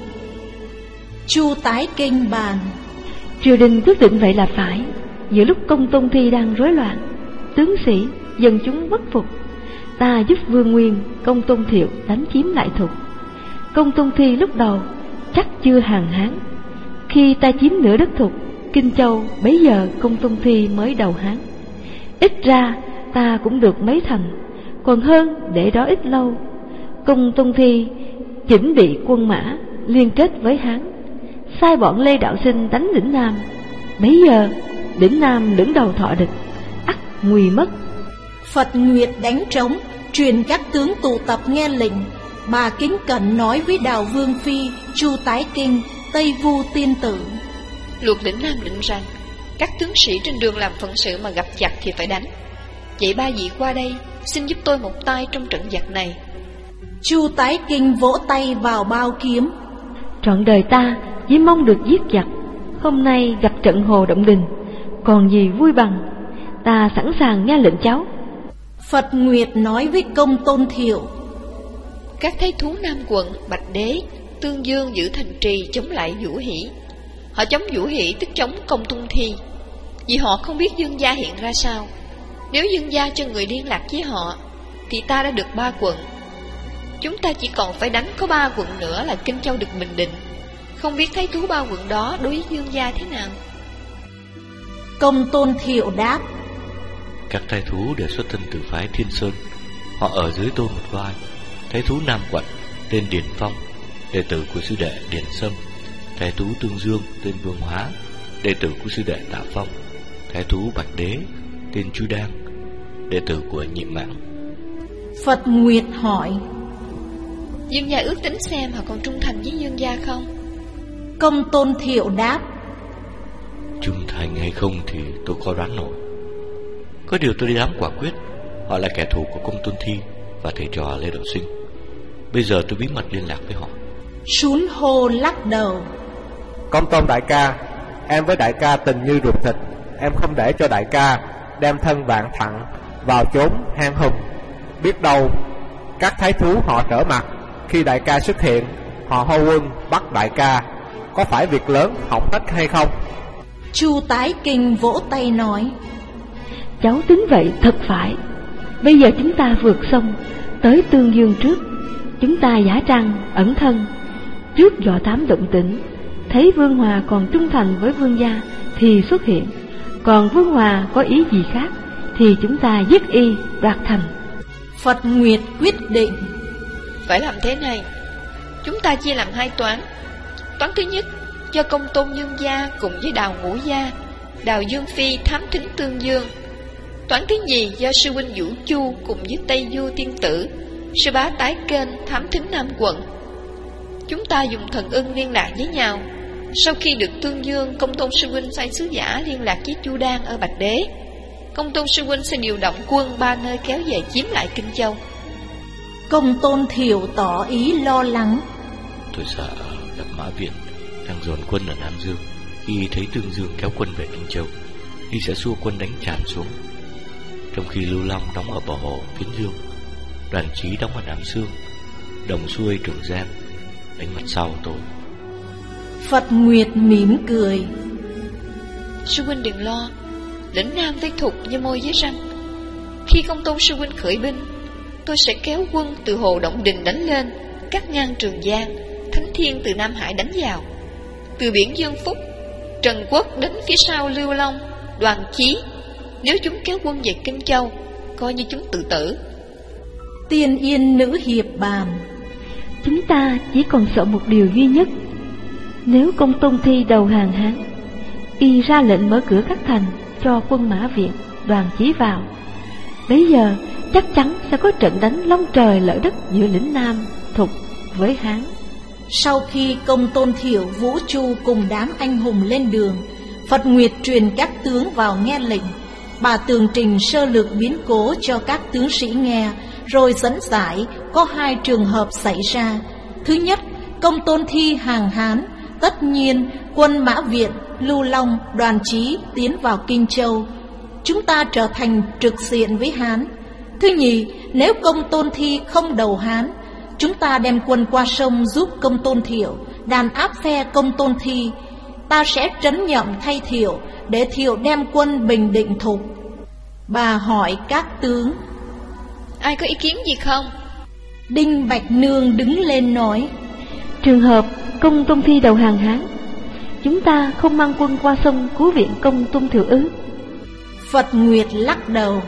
Speaker 1: Chu tái kinh bàn:
Speaker 3: Triều đình quyết định vậy là phải. Giữa lúc Công Tôn Thi đang rối loạn, tướng sĩ dân chúng bất phục, ta giúp Vương Nguyên, Công Tôn Thiệu đánh chiếm lại Thục. Công Tôn Thi lúc đầu chắc chưa hàng Hán. Khi ta chiếm nửa đất Thục, Kinh Châu, bấy giờ Công Tôn Thi mới đầu Hán. Ít ra ta cũng được mấy thành, còn hơn để đó ít lâu. Công Tôn Thi chỉnh bị quân mã liên kết với Hán, sai bọn Lê Đạo Sinh đánh Lĩnh Nam. Bấy giờ Lĩnh Nam lưỡng đầu thọ địch, ắt nguy mất.
Speaker 1: Phật Nguyệt đánh trống, truyền các tướng tụ tập nghe lệnh. Bà kính cẩn nói với Đào Vương Phi, Chu Tái Kinh, Tây Vu Tiên Tử:
Speaker 2: Luật Lĩnh Nam định rằng các tướng sĩ trên đường làm phận sự mà gặp giặc thì phải đánh. Vậy ba vị qua đây, xin giúp tôi một tay trong trận giặc này.
Speaker 1: Chu Tái Kinh vỗ tay vào bao kiếm:
Speaker 3: Trọn đời ta chỉ mong được giết giặc, hôm nay gặp trận Hồ Động Đình, còn gì vui bằng. Ta sẵn sàng nghe lệnh cháu.
Speaker 1: Phật Nguyệt nói với Công Tôn Thiệu:
Speaker 2: Các thái thú Nam Quận, Bạch Đế, Tương Dương giữ thành trì chống lại Vũ Hỷ. Họ chống Vũ Hỷ tức chống Công Tôn Thi, vì họ không biết Dương gia hiện ra sao. Nếu Dương gia cho người liên lạc với họ, thì ta đã được ba quận. Chúng ta chỉ còn phải đánh có ba quận nữa là Kinh Châu được bình định. Không biết thái thú ba quận đó đối với Dương gia thế nào?
Speaker 1: Công Tôn Thiệu đáp:
Speaker 5: Các thái thú đều xuất thân từ phái Thiên Sơn, họ ở dưới tôi một vai. Thái thú Nam Quận tên Điền Phong, đệ tử của sư đệ Điền Sâm. Thái thú Tương Dương tên Vương Hóa, đệ tử của sư đệ Tạ Phong. Thái thú Bạch Đế tên Chu Đan, đệ tử của Nhị Mãng.
Speaker 1: Phật Nguyệt hỏi:
Speaker 2: Dương gia ước tính xem họ còn trung thành với Dương gia không?
Speaker 1: Công Tôn Thiệu đáp:
Speaker 5: Trung thành hay không thì tôi khó đoán nổi. Có điều tôi dám quả quyết, họ là kẻ thù của Công Tôn Thi và thầy trò Lê Đạo Sinh. Bây giờ tôi bí mật liên lạc với họ.
Speaker 1: Sún hô lắc đầu:
Speaker 8: Công Tôn đại ca, em với đại ca tình như ruột thịt. Em không để cho đại ca đem thân vạn thặng vào chốn hang hùm. Biết đâu các thái thú họ trở mặt, khi đại ca xuất hiện, họ hô quân bắt đại ca. Có phải việc lớn hỏng hết hay không?
Speaker 1: Chu Tái Kinh vỗ tay nói:
Speaker 3: Cháu tính vậy thật phải. Bây giờ chúng ta vượt sông tới Tương Dương trước. Chúng ta giả trang ẩn thân, trước dò thám động tĩnh. Thấy Vương Hòa còn trung thành với Vương gia thì xuất hiện, còn Vương Hòa có ý gì khác thì chúng ta giết y đoạt thành.
Speaker 1: Phật Nguyệt quyết định:
Speaker 2: Phải làm thế này. Chúng ta chia làm hai toán. Toán thứ nhất do Công Tôn Dương gia cùng với Đào Ngũ gia, Đào Dương Phi thám thính Tương Dương. Toán thứ nhì do sư huynh Vũ Chu cùng với Tây Du Tiên Tử, sư bá Tái Kênh thám thính Nam Quận. Chúng ta dùng thần ưng liên lạc với nhau. Sau khi được Tương Dương, Công Tôn sư huynh sai sứ giả liên lạc với Chu Đan ở Bạch Đế. Công Tôn sư huynh sẽ điều động quân ba nơi kéo về chiếm lại Kinh Châu.
Speaker 1: Công Tôn Thiệu tỏ ý lo lắng:
Speaker 5: Tôi sợ gặp Mã Viện đang dồn quân ở Nam Dương. Khi thấy Tương Dương kéo quân về Kinh Châu, y sẽ xua quân đánh tràn xuống. Trong khi Lưu Long đóng ở bờ hồ Phiến Dương, Đoàn Chí đóng mặt Đàm Xương, Đồng Xuôi Trường Giang đánh mặt sau tôi.
Speaker 1: Phật Nguyệt mỉm cười.
Speaker 2: Sư huynh đừng lo, lĩnh Nam Tây Thục như môi với răng. Khi Công Tôn sư huynh khởi binh, tôi sẽ kéo quân từ Hồ Động Đình đánh lên, cắt ngang Trường Giang. Thánh Thiên từ Nam Hải đánh vào, từ biển Dương Phúc, Trần Quốc đến phía sau Lưu Long, Đoàn Chí. Nếu chúng kéo quân về Kinh Châu, coi như chúng tự tử.
Speaker 1: Tiên Yên nữ hiệp bàn.
Speaker 3: Chúng ta chỉ còn sợ một điều duy nhất. Nếu Công Tôn Thi đầu hàng Hán, y ra lệnh mở cửa các thành cho quân Mã Viện, Đoàn Chí vào, bây giờ chắc chắn sẽ có trận đánh long trời lở đất giữa lĩnh Nam Thục với Hán.
Speaker 1: Sau khi Công Tôn Thiệu, Vũ Chu cùng đám anh hùng lên đường, Phật Nguyệt truyền các tướng vào nghe lệnh. Bà tường trình sơ lược biến cố cho các tướng sĩ nghe, rồi dẫn giải có hai trường hợp xảy ra. Thứ nhất, Công Tôn Thi hàng Hán, tất nhiên quân Mã Viện, Lưu Long, Đoàn Chí tiến vào Kinh Châu, chúng ta trở thành trực diện với Hán. Thứ nhì, nếu Công Tôn Thi không đầu Hán, chúng ta đem quân qua sông giúp Công Tôn Thiệu, đàn áp phe Công Tôn Thi. Ta sẽ trấn nhậm thay Thiệu, để Thiệu đem quân bình định Thục. Bà hỏi các tướng:
Speaker 2: ai có ý kiến gì không?
Speaker 1: Đinh Bạch Nương đứng lên nói:
Speaker 3: trường hợp Công Tôn Thi đầu hàng Hán, chúng ta không mang quân qua sông cứu viện Công Tôn Thiệu ư?
Speaker 1: Phật Nguyệt lắc đầu: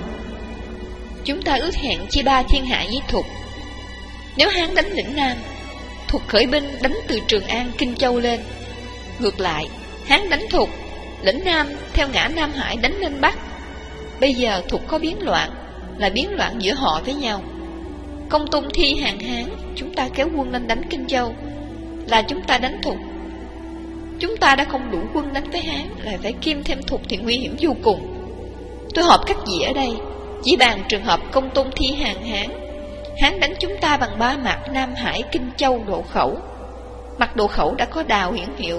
Speaker 2: chúng ta ước hẹn chia ba thiên hạ với Thục. Nếu Hán đánh lĩnh Nam, Thục khởi binh đánh từ Trường An, Kinh Châu lên. Ngược lại, Hán đánh Thục, lĩnh Nam theo ngã Nam Hải đánh lên Bắc. Bây giờ Thục có biến loạn, là biến loạn giữa họ với nhau. Công Tôn Thi hàng Hán, chúng ta kéo quân lên đánh Kinh Châu, là chúng ta đánh Thục. Chúng ta đã không đủ quân đánh với Hán, lại phải kiêm thêm Thục thì nguy hiểm vô cùng. Tôi họp các vị ở đây chỉ bàn trường hợp Công Tôn Thi hàng Hán. Hán đánh chúng ta bằng ba mặt Nam Hải, Kinh Châu, Độ Khẩu. Mặt Độ Khẩu đã có Đào Hiển Hiệu,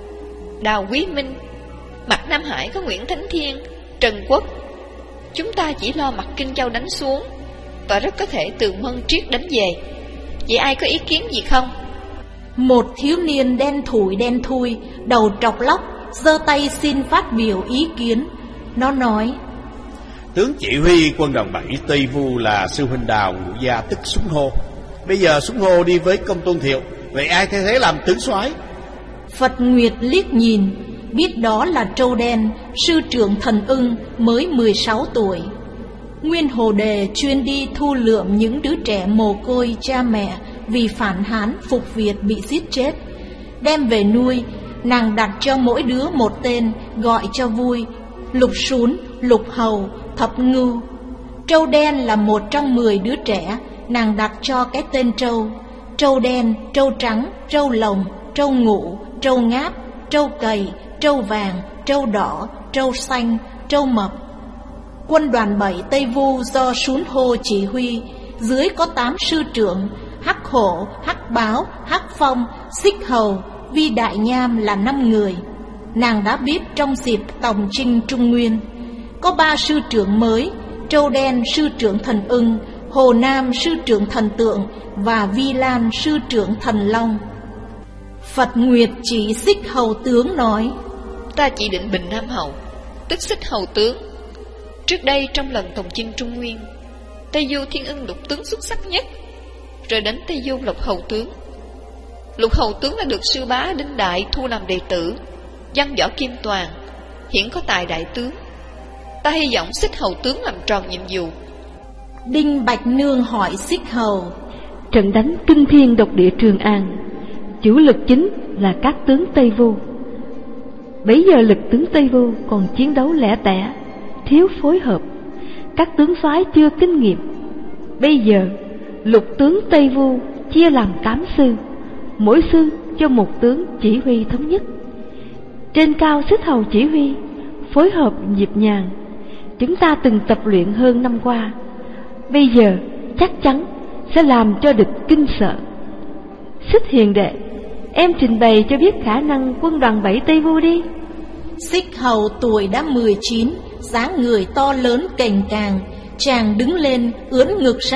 Speaker 2: Đào Quý Minh. Mặt Nam Hải có Nguyễn Thánh Thiên, Trần Quốc. Chúng ta chỉ lo mặt Kinh Châu đánh xuống, và rất có thể từ Mân Triết đánh về. Vậy ai có ý kiến gì không?
Speaker 1: Một thiếu niên đen thủi đen thui, đầu trọc lóc, giơ tay xin phát biểu ý kiến. Nó nói:
Speaker 6: tướng chỉ huy quân đoàn bảy Tây Vu là sư huynh Đào Ngũ Gia, tức Súng Hô. Bây giờ Súng Hô đi với Công Tôn Thiệu, vậy ai thay thế làm tướng soái?
Speaker 1: Phật Nguyệt liếc nhìn, biết đó là Trâu Đen, sư trưởng Thần Ưng, mới mười sáu tuổi. Nguyên Hồ Đề chuyên đi thu lượm những đứa trẻ mồ côi cha mẹ vì phản Hán phục Việt bị giết chết, đem về nuôi. Nàng đặt cho mỗi đứa một tên, gọi cho vui: Lục Sún, Lục Hầu, Thập Ngưu. Trâu Đen là một trong mười đứa trẻ, nàng đặt cho cái tên Trâu. Trâu Đen, Trâu Trắng, Trâu Lồng, Trâu Ngũ, Trâu Ngáp, Trâu Cầy, Trâu Vàng, Trâu Đỏ, Trâu Xanh, Trâu Mập. Quân đoàn bảy Tây Vu do Sún Hô chỉ huy, dưới có tám sư trưởng: Hắc Hổ, Hắc Báo, Hắc Phong, Xích Hầu, Vi Đại Nham là năm người. Nàng đã biết trong dịp tòng chinh Trung Nguyên, có ba sư trưởng mới: Trâu Đen sư trưởng Thần Ưng, Hồ Nam sư trưởng Thần Tượng và Vi Lan sư trưởng Thần Long. Phật Nguyệt chỉ Xích Hầu tướng nói:
Speaker 2: ta chỉ định Bình Nam Hầu, tức Xích Hầu tướng. Trước đây trong lần tòng chinh Trung Nguyên, Tây Du Thiên Ưng Lục tướng xuất sắc nhất, rồi đến Tây Du Lục Hầu tướng. Lục Hầu tướng đã được sư bá Đinh Đại thu làm đệ tử, văn võ kim toàn, hiện có tài đại tướng. Ta hy vọng Xích Hầu tướng làm tròn nhiệm vụ.
Speaker 1: Đinh Bạch Nương hỏi Xích Hầu:
Speaker 3: trận đánh kinh thiên độc địa Trường An, chủ lực chính là các tướng Tây Vu. Bấy giờ lực tướng Tây Vu còn chiến đấu lẻ tẻ, thiếu phối hợp, các tướng soái chưa kinh nghiệm. Bây giờ lục tướng Tây Vu chia làm tám sư, mỗi sư cho một tướng chỉ huy thống nhất. Trên cao Xích Hầu chỉ huy, phối hợp nhịp nhàng. Chúng ta từng tập luyện hơn năm qua, bây giờ chắc chắn sẽ làm cho địch kinh sợ. Xích hiền đệ, em trình bày cho biết khả năng quân đoàn bảy Tây Vu đi.
Speaker 1: Xích Hầu tuổi đã mười chín, dáng người to lớn cành càng. Chàng đứng lên, ưỡn ngực ra,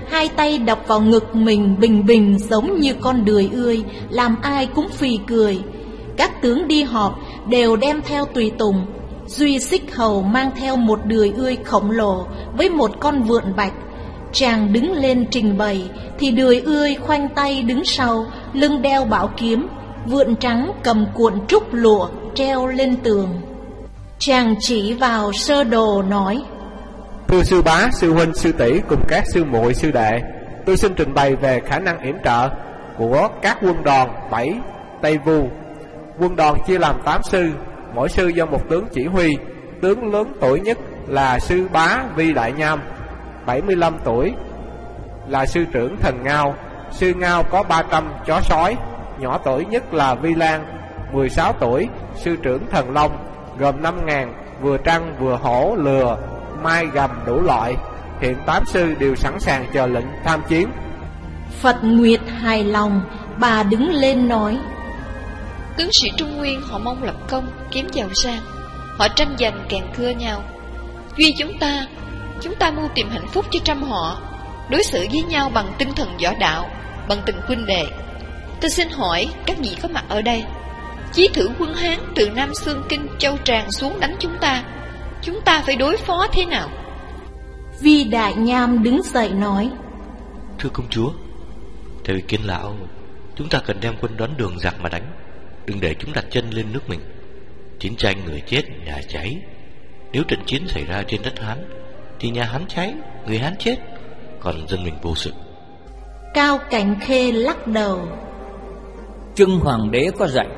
Speaker 1: hai tay đập vào ngực mình bình bình giống như con đười ươi, làm ai cũng phì cười. Các tướng đi họp đều đem theo tùy tùng, duy Xích Hầu mang theo một đười ươi khổng lồ với một con vượn bạch. Chàng đứng lên trình bày thì đười ươi khoanh tay đứng sau, lưng đeo bảo kiếm, vượn trắng cầm cuộn trúc lụa treo lên tường. Chàng chỉ vào sơ đồ nói:
Speaker 8: Thưa sư bá, sư huynh, sư tỷ cùng các sư muội, sư đệ, tôi xin trình bày về khả năng yểm trợ của các quân đoàn bảy Tây Vu. Quân đoàn chia làm tám sư, mỗi sư do một tướng chỉ huy. Tướng lớn tuổi nhất là sư bá Vi Đại Nham, bảy mươi lăm tuổi, là sư trưởng Thần Ngao. Sư Ngao có ba trăm chó sói. Nhỏ tuổi nhất là Vi Lan, mười sáu tuổi, sư trưởng Thần Long, gồm năm ngàn, vừa trăng vừa hổ lừa, mai gầm đủ loại. Hiện tám sư đều sẵn sàng chờ lệnh tham chiến.
Speaker 1: Phật Nguyệt hài lòng, bà đứng lên nói:
Speaker 2: Tướng sĩ Trung Nguyên họ mong lập công, kiếm giàu sang, họ tranh giành kèn cưa nhau. Duy chúng ta, chúng ta mưu tìm hạnh phúc cho trăm họ, đối xử với nhau bằng tinh thần võ đạo, bằng tình huynh đệ. Tôi xin hỏi các vị có mặt ở đây, chí thử quân Hán từ Nam Xương Kinh Châu Tràng xuống đánh chúng ta, chúng ta phải đối phó thế nào?
Speaker 1: Vi Đại Nham đứng dậy nói:
Speaker 5: Thưa công chúa, theo ý kiến lão, chúng ta cần đem quân đón đường giặc mà đánh, đừng để chúng đặt chân lên nước mình. Chiến tranh người chết nhà cháy. Nếu trận chiến xảy ra trên đất Hán thì nhà Hán cháy, người Hán chết, còn dân mình vô sự.
Speaker 1: Cao Cảnh Khê lắc đầu:
Speaker 7: Trưng Hoàng đế có dạy,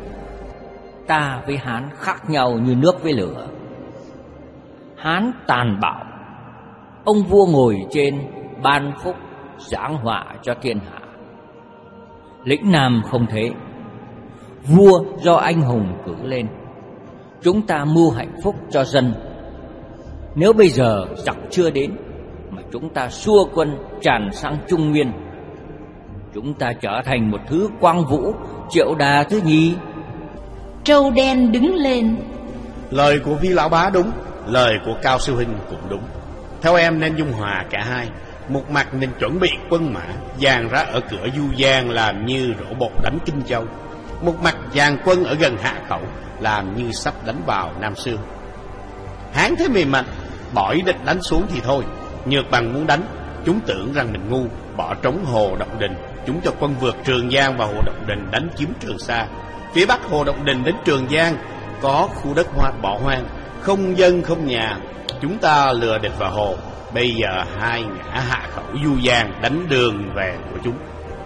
Speaker 7: ta với Hán khác nhau như nước với lửa. Hán tàn bạo, ông vua ngồi trên ban phúc giáng họa cho thiên hạ. Lĩnh Nam không thế, vua do anh hùng cử lên, chúng ta mưu hạnh phúc cho dân. Nếu bây giờ giặc chưa đến mà chúng ta xua quân tràn sang Trung Nguyên, chúng ta trở thành một thứ quang vũ Triệu Đà thứ nhì.
Speaker 1: Trâu Đen đứng lên:
Speaker 6: Lời của Vi lão bá đúng, lời của Cao sư huynh cũng đúng. Theo em nên dung hòa cả hai. Một mặt nên chuẩn bị quân mã dàn ra ở cửa Du Giang làm như rổ bột đánh Kinh Châu, một mặt dàn quân ở gần Hạ Khẩu làm như sắp đánh vào Nam Sương. Hán thế mềm mạnh, bỏ ý định đánh xuống thì thôi. Nhược Bằng muốn đánh, chúng tưởng rằng mình ngu, bỏ trống Hồ Động Đình, chúng cho quân vượt Trường Giang và Hồ Động Đình đánh chiếm Trường Sa. Phía bắc Hồ Động Đình đến Trường Giang có khu đất hoa bỏ hoang, không dân không nhà, chúng ta lừa địch vào hồ. Bây giờ hai ngã Hạ Khẩu Du Giang đánh đường về của chúng.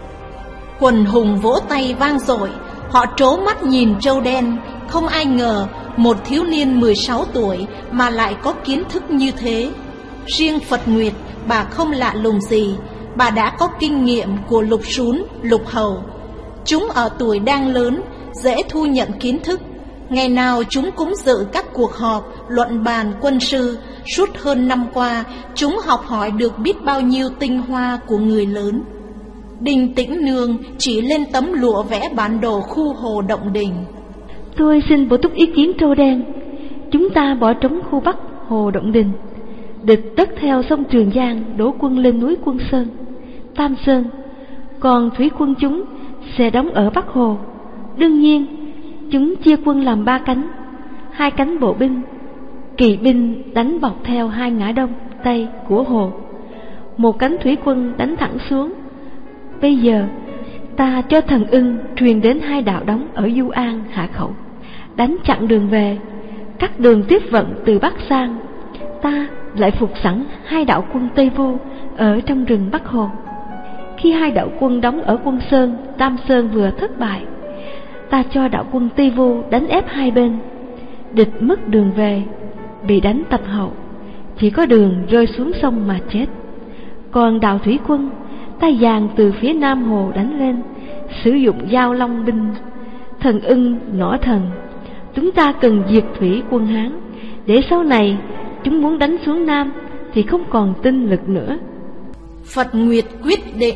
Speaker 1: Quần hùng vỗ tay vang dội, họ trố mắt nhìn Trâu Đen. Không ai ngờ một thiếu niên mười sáu tuổi mà lại có kiến thức như thế. Riêng Phật Nguyệt, bà không lạ lùng gì, bà đã có kinh nghiệm của Lục Sún, Lục Hầu. Chúng ở tuổi đang lớn, dễ thu nhận kiến thức. Ngày nào chúng cũng dự các cuộc họp, luận bàn quân sư. Suốt hơn năm qua, chúng học hỏi được biết bao nhiêu tinh hoa của người lớn. Đinh Tĩnh Nương chỉ lên tấm lụa vẽ bản đồ khu Hồ Động Đình.
Speaker 3: Tôi xin bổ túc ý kiến Trâu Đen. Chúng ta bỏ trống khu Bắc Hồ Động Đình, địch tất theo sông Trường Giang đổ quân lên núi Quân Sơn, Tam Sơn, còn thủy quân chúng sẽ đóng ở Bắc Hồ. Đương nhiên, chúng chia quân làm ba cánh, hai cánh bộ binh, kỵ binh đánh bọc theo hai ngã đông tây của hồ, một cánh thủy quân đánh thẳng xuống. Bây giờ ta cho Thần Ưng truyền đến hai đạo đóng ở Du An, Hạ Khẩu, đánh chặn đường về, cắt đường tiếp vận từ Bắc sang. Ta lại phục sẵn hai đạo quân Tây Vu ở trong rừng Bắc Hồ. Khi hai đạo quân đóng ở Quân Sơn, Tam Sơn vừa thất bại, ta cho đạo quân Tây Vu đánh ép hai bên. Địch mất đường về, bị đánh tập hậu, chỉ có đường rơi xuống sông mà chết. Còn đạo thủy quân ta dàn từ phía Nam Hồ đánh lên, sử dụng Giao Long binh, Thần Ưng, Nỏ Thần. Chúng ta cần diệt thủy quân Hán, để sau này chúng muốn đánh xuống Nam thì không còn tinh lực nữa.
Speaker 1: Phật Nguyệt quyết định.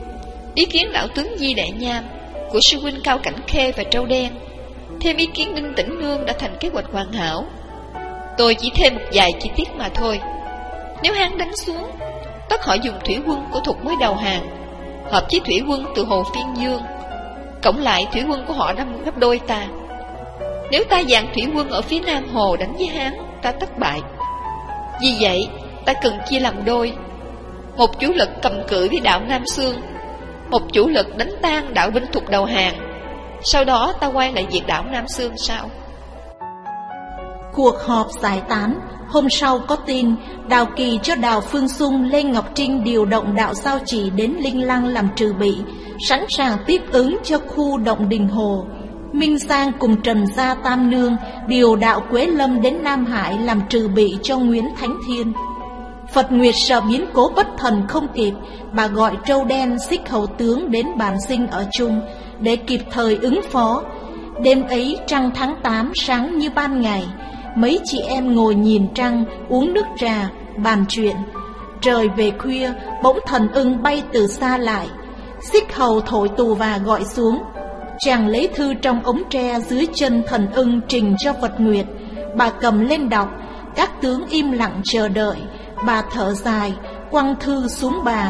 Speaker 2: Ý kiến đạo tướng Di Đại Nham, của sư huynh Cao Cảnh Khê và Trâu Đen, thêm ý kiến Đinh Tĩnh Nương đã thành kế hoạch hoàn hảo. Tôi chỉ thêm một vài chi tiết mà thôi. Nếu Hán đánh xuống, tất họ dùng thủy quân của Thục mới đầu hàng, hợp với thủy quân từ Hồ Phiên Dương. Cộng lại thủy quân của họ đã gấp đôi ta. Nếu ta dàn thủy quân ở phía Nam Hồ đánh với Hán, ta thất bại. Vì vậy ta cần chia làm đôi, một chủ lực cầm cự với đạo Nam Xương, một chủ lực đánh tan đạo binh Thục đầu hàng. Sau đó ta quay lại diệt đảo Nam Xương sao?
Speaker 1: Cuộc họp giải tán. Hôm sau có tin Đào Kỳ cho Đào Phương Sung, Lê Ngọc Trinh điều động đạo Giao Chỉ đến Linh Lăng làm trừ bị, sẵn sàng tiếp ứng cho khu Động Đình Hồ. Minh Sang cùng Trần Gia Tam Nương điều đạo Quế Lâm đến Nam Hải làm trừ bị cho Nguyễn Thánh Thiên. Phật Nguyệt sợ biến cố bất thần không kịp, bà gọi Trâu Đen, Xích Hầu Tướng đến bàn sinh ở chung để kịp thời ứng phó. Đêm ấy trăng tháng tám sáng như ban ngày, mấy chị em ngồi nhìn trăng, uống nước trà, bàn chuyện. Trời về khuya, bỗng Thần Ưng bay từ xa lại. Xích Hầu thổi tù và gọi xuống. Chàng lấy thư trong ống tre dưới chân Thần Ưng trình cho Phật Nguyệt. Bà cầm lên đọc, các tướng im lặng chờ đợi. Bà thở dài, quăng thư xuống bàn.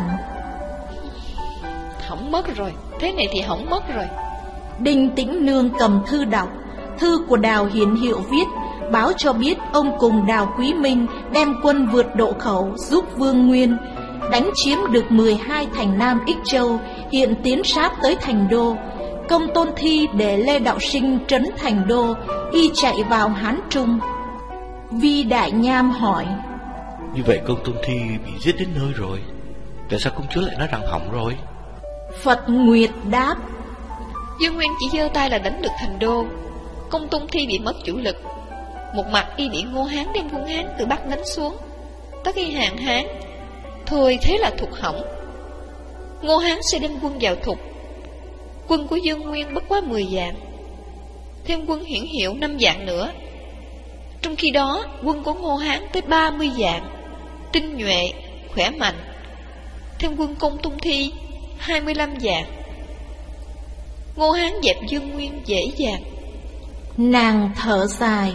Speaker 2: Hỏng mất rồi, thế này thì hỏng mất rồi.
Speaker 1: Đinh Tĩnh Nương cầm thư đọc. Thư của Đào Hiển Hiệu viết, báo cho biết ông cùng Đào Quý Minh đem quân vượt độ khẩu giúp Vương Nguyên, đánh chiếm được mười hai thành Nam Ích Châu, hiện tiến sát tới thành đô. Công Tôn Thi để Lê Đạo Sinh trấn thành đô, y chạy vào Hán Trung. Vi Đại Nham hỏi:
Speaker 5: Như vậy Công Tôn Thi bị giết đến nơi rồi, tại sao công chúa lại nói rằng hỏng rồi?
Speaker 1: Phật Nguyệt đáp:
Speaker 2: Dương Nguyên chỉ giơ tay là đánh được thành đô. Công Tôn Thi bị mất chủ lực. Một mặt y bị Ngô Hán đem quân Hán từ Bắc đánh xuống, tất y hàng Hán. Thôi thế là Thục hỏng. Ngô Hán sẽ đem quân vào Thục. Quân của Dương Nguyên bất quá mười vạn, thêm quân Hiển Hiệu năm vạn nữa. Trong khi đó quân của Ngô Hán tới ba mươi vạn, tinh nhuệ, khỏe mạnh. Thêm quân Công Tôn Thi hai mươi lăm vạn. Ngô Hán dẹp Dương Nguyên dễ dàng.
Speaker 1: Nàng thở dài.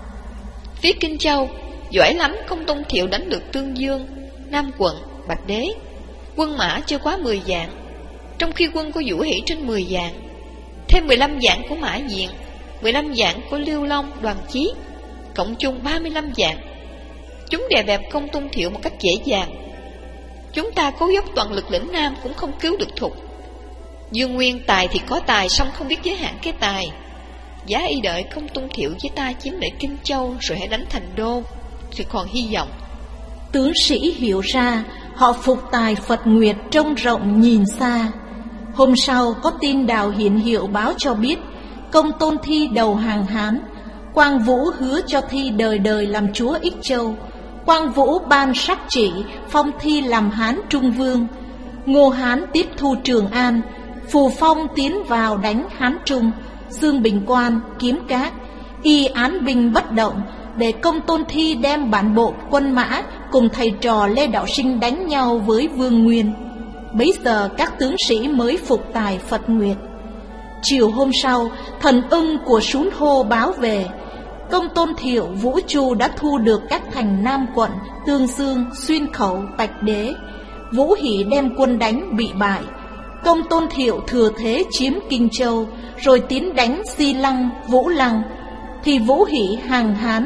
Speaker 2: Phía Kinh Châu, giỏi lắm Công Tôn Thiệu đánh được Tương Dương, Nam Quận, Bạch Đế. Quân mã chưa quá mười vạn, trong khi quân của Vũ Hỷ trên mười vạn. Thêm mười lăm vạn của Mã Diện, mười lăm vạn của Lưu Long, Đoàn Chí, cộng chung ba mươi lăm vạn. Chúng đè bẹp Công Tôn Thiệu một cách dễ dàng. Chúng ta cố dốc toàn lực lĩnh Nam cũng không cứu được Thục. Dương Nguyên tài thì có tài, song không biết giới hạn cái tài. Giá y đợi Công Tôn Thiệu với ta chiếm lại Kinh Châu rồi hãy đánh thành đô thì còn hy vọng.
Speaker 1: Tướng sĩ hiểu ra, họ phục tài Phật Nguyệt trông rộng nhìn xa. Hôm sau có tin Đào Hiển Hiệu báo cho biết Công Tôn Thi đầu hàng Hán. Quang Vũ hứa cho Thi đời đời làm chúa Ích Châu. Quang Vũ ban sắc chỉ, phong Thi làm Hán Trung Vương. Ngô Hán tiếp thu Trường An. Phù Phong tiến vào đánh Hán Trung. Dương Bình Quan, Kiếm Cát, y án binh bất động, để Công Tôn Thi đem bản bộ quân mã cùng thầy trò Lê Đạo Sinh đánh nhau với Vương Nguyên. Bấy giờ các tướng sĩ mới phục tài Phật Nguyệt. Chiều hôm sau, Thần Ưng của Sún Hô báo về, Công Tôn Thiệu, Vũ Chu đã thu được các thành Nam Quận, Tương Dương, Xuyên Khẩu, Bạch Đế. Vũ Hỷ đem quân đánh bị bại. Công Tôn Thiệu thừa thế chiếm Kinh Châu, rồi tiến đánh Di Lăng, Vũ Lăng, thì Vũ Hỷ hàng Hán.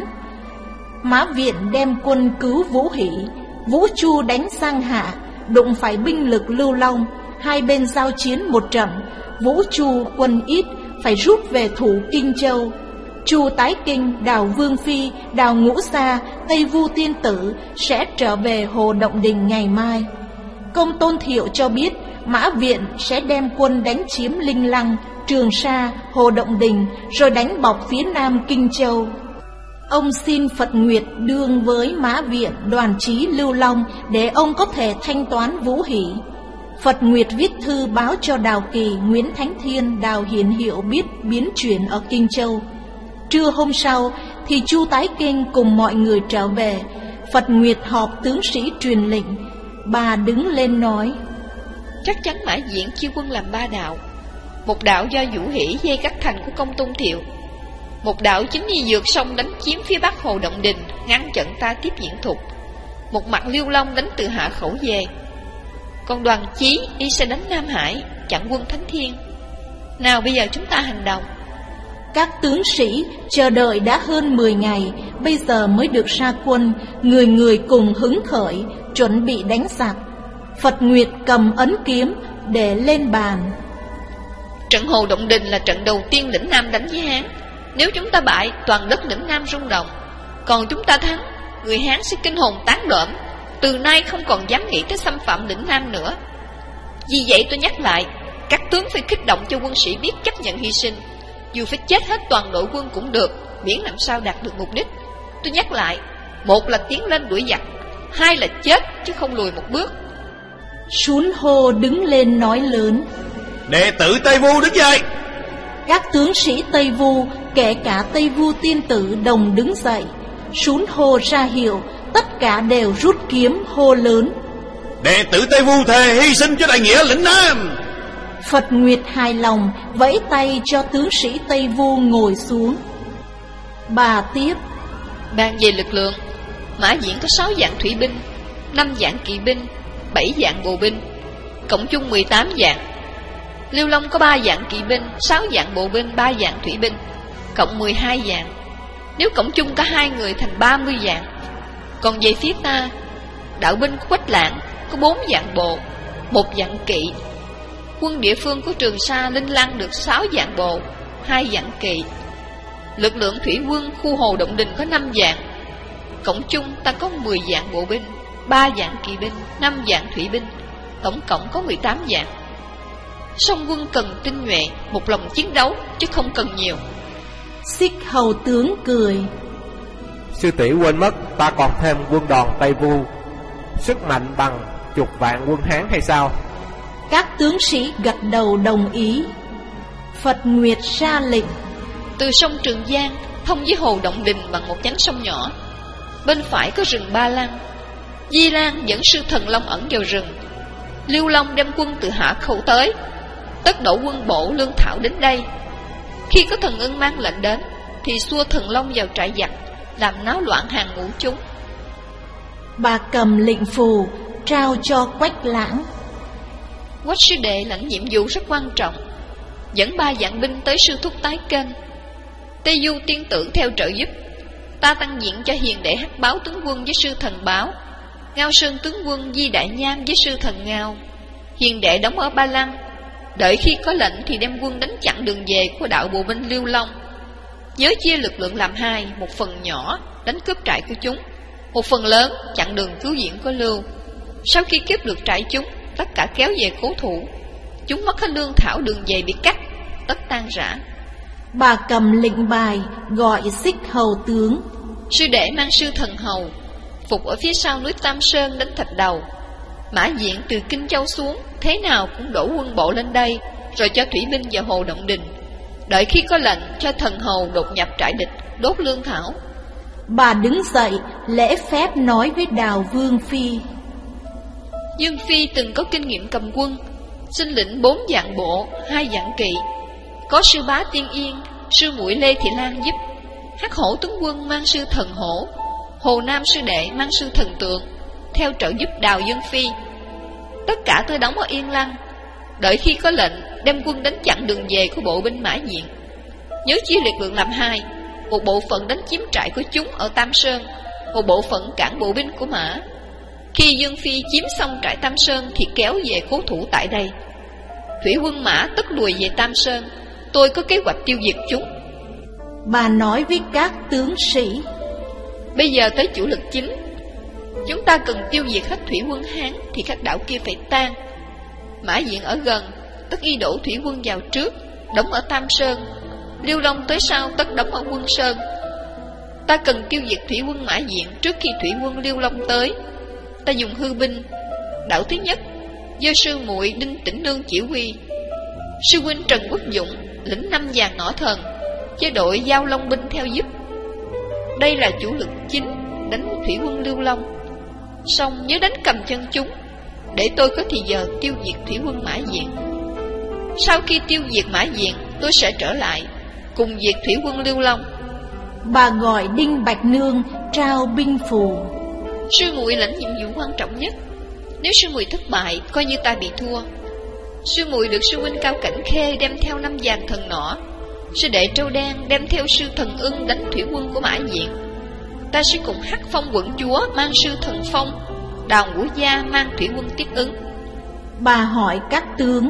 Speaker 1: Mã Viện đem quân cứu Vũ Hỷ. Vũ Chu đánh sang Hạ, đụng phải binh lực Lưu Long, hai bên giao chiến một trận. Vũ Chu quân ít, phải rút về thủ Kinh Châu. Chu Tái Kinh, Đào Vương Phi, Đào Ngũ Sa, Tây Vu Tiên Tử sẽ trở về Hồ Động Đình ngày mai. Công Tôn Thiệu cho biết Mã Viện sẽ đem quân đánh chiếm Linh Lăng, Trường Sa, Hồ Động Đình, rồi đánh bọc phía nam Kinh Châu. Ông xin Phật Nguyệt đương với Mã Viện, Đoàn Chí, Lưu Long để ông có thể thanh toán Vũ Hỷ. Phật Nguyệt viết thư báo cho Đào Kỳ, Nguyễn Thánh Thiên, Đào Hiển Hiệu biết biến chuyển ở Kinh Châu. Trưa hôm sau thì Chu Tái Kinh cùng mọi người trở về. Phật Nguyệt họp tướng sĩ truyền lệnh. Bà đứng lên nói:
Speaker 2: Chắc chắn Mã Diện chia quân làm ba đạo. Một đạo do Vũ Hỷ dây các thành của Công Tôn Thiệu. Một đạo chính như vượt sông đánh chiếm phía bắc Hồ Động Đình, ngăn chặn ta tiếp diễn Thục. một mặt Liêu Long đánh từ Hạ Khẩu về, còn Đoàn Chí y sẽ đánh Nam Hải, chặn quân Thánh Thiên. Nào bây giờ chúng ta hành động.
Speaker 1: Các tướng sĩ chờ đợi đã hơn mười ngày, bây giờ mới được ra quân, người người cùng hứng khởi, chuẩn bị đánh giặc. Phật Nguyệt cầm ấn kiếm để lên bàn.
Speaker 2: Trận Hồ Động Đình là trận đầu tiên lĩnh Nam đánh với Hán. Nếu chúng ta bại, toàn đất lĩnh Nam rung động. Còn chúng ta thắng, người Hán sẽ kinh hồn tán độm, từ nay không còn dám nghĩ tới xâm phạm lĩnh Nam nữa. Vì vậy tôi nhắc lại, các tướng phải kích động cho quân sĩ biết chấp nhận hy sinh. Dù phải chết hết toàn đội quân cũng được, miễn làm sao đạt được mục đích. Tôi nhắc lại, một là tiến lên đuổi giặc, hai là chết chứ không lùi một bước.
Speaker 1: Sún Hô đứng lên nói lớn:
Speaker 6: Đệ tử Tây Vu đứng dậy.
Speaker 1: Các tướng sĩ Tây Vu, kể cả Tây Vu tiên tử đồng đứng dậy. Sún Hô ra hiệu, tất cả đều rút kiếm hô lớn:
Speaker 6: Đệ tử Tây Vu thề hy sinh cho đại nghĩa lĩnh Nam.
Speaker 1: Phật Nguyệt hài lòng, vẫy tay cho tướng sĩ Tây Vu ngồi xuống. Bà tiếp:
Speaker 2: Bàn về lực lượng, Mã Diện có sáu vạn thủy binh, năm vạn kỵ binh, bảy vạn bộ binh, cộng chung mười tám vạn. Liêu Long có ba vạn kỵ binh, sáu vạn bộ binh, ba vạn thủy binh, cộng mười hai vạn. Nếu cộng chung cả hai người thành ba mươi vạn. Còn về phía ta, đạo binh của Quách Lãng có bốn vạn bộ, một vạn kỵ. Quân địa phương của Trường Sa, Linh Lăng được sáu vạn bộ, hai vạn kỵ. Lực lượng thủy quân khu Hồ Động Đình có năm vạn. Cộng chung ta có mười vạn bộ binh, ba vạn kỵ binh, năm vạn thủy binh, tổng cộng có mười tám vạn. Song quân cần tinh nhuệ, một lòng chiến đấu, chứ không cần nhiều.
Speaker 1: Xích Hầu tướng cười:
Speaker 8: Sư tỷ quên mất ta còn thêm quân đoàn Tây Vu, sức mạnh bằng chục vạn quân Hán hay sao?
Speaker 1: Các tướng sĩ gật đầu đồng ý. Phật Nguyệt ra lệnh:
Speaker 2: Từ sông Trường Giang thông với Hồ Động Đình bằng một nhánh sông nhỏ. Bên phải có rừng Ba Lăng. Di Lan dẫn sư Thần Long ẩn vào rừng. Liêu Long đem quân từ Hạ Khẩu tới, tất đổ quân bộ lương thảo đến đây. Khi có Thần Ưng mang lệnh đến, thì xua Thần Long vào trại giặc, làm náo loạn hàng ngũ chúng.
Speaker 1: Bà cầm lệnh phù trao cho Quách Lãng.
Speaker 2: Quách sư đệ lãnh nhiệm vụ rất quan trọng, dẫn ba vạn binh tới sư thúc Tái Kênh. Tây Du tiên tử theo trợ giúp. Ta tăng diện cho hiền đệ Hắc Báo tướng quân với sư Thần Báo, Ngao Sơn tướng quân Di Đại Nham với sư Thần Ngao. Hiền đệ đóng ở Ba Lăng, đợi khi có lệnh thì đem quân đánh chặn đường về của đạo bộ binh Liêu Long. Nhớ chia lực lượng làm hai, một phần nhỏ đánh cướp trại của chúng, một phần lớn chặn đường cứu viện của Lưu. Sau khi cướp được trại chúng, tất cả kéo về cố thủ. Chúng mất hết lương thảo, đường về bị cắt, tất tan rã.
Speaker 1: Bà cầm lệnh bài gọi Xích Hầu tướng.
Speaker 2: Sư đệ mang sư Thần Hầu phục ở phía sau núi Tam Sơn đánh Thạch Đầu. Mã Diện từ Kinh Châu xuống, thế nào cũng đổ quân bộ lên đây, rồi cho thủy binh vào Hồ Động Đình. Đợi khi có lệnh cho Thần Hầu đột nhập trại địch, đốt lương thảo.
Speaker 1: Bà đứng dậy lễ phép nói với Đào Vương Phi:
Speaker 2: Dương Phi từng có kinh nghiệm cầm quân, xin lĩnh bốn vạn bộ, hai vạn kỵ. Có sư bá Tiên Yên, sư muội Lê Thị Lan giúp. Hắc Hổ tướng quân mang sư Thần Hổ, Hồ Nam sư đệ mang sư Thần Tượng, theo trợ giúp Đào Dương Phi. Tất cả tôi đóng ở Yên Lăng, đợi khi có lệnh đem quân đánh chặn đường về của bộ binh Mã Diện. Nhớ chia liệt lượng làm hai, một bộ phận đánh chiếm trại của chúng ở Tam Sơn, một bộ phận cản bộ binh của Mã. Khi Dương Phi chiếm xong trại Tam Sơn thì kéo về cố thủ tại đây. Thủy quân Mã tất lùi về Tam Sơn, tôi có kế hoạch tiêu diệt chúng.
Speaker 1: Bà nói với các tướng sĩ:
Speaker 2: Bây giờ tới chủ lực chính. Chúng ta cần tiêu diệt hết thủy quân Hán thì các đảo kia phải tan. Mã Diện ở gần, tất y đổ thủy quân vào trước, đóng ở Tam Sơn. Liêu Long tới sau, tất đóng ở Quân Sơn. Ta cần tiêu diệt thủy quân Mã Diện trước khi thủy quân Liêu Long tới. Ta dùng hư binh. Đảo thứ nhất do sư muội Đinh Tĩnh Nương chỉ huy. Sư huynh Trần Quốc Dũng lĩnh năm vàng nỏ thần, chế đội Giao Long binh theo giúp. Đây là chủ lực chính đánh thủy quân Liêu Long. Xong nhớ đánh cầm chân chúng, để tôi có thì giờ tiêu diệt thủy quân Mã Diện. Sau khi tiêu diệt Mã Diện, tôi sẽ trở lại cùng diệt thủy quân Liêu Long.
Speaker 1: Bà gọi Đinh Bạch Nương trao binh phù.
Speaker 2: Sư muội lãnh nhiệm vụ quan trọng nhất. Nếu sư muội thất bại, coi như ta bị thua. Sư muội được sư huynh Cao Cảnh Khê đem theo năm vàng thần nỏ, sư đệ Trâu Đen đem theo sư thần ưng đánh thủy quân của Mã Diện. Ta sẽ cùng Hắc Phong quận chúa mang sư thần Phong, Đào Ngũ Gia mang thủy quân Tiết Ứng.
Speaker 1: Bà hỏi các tướng.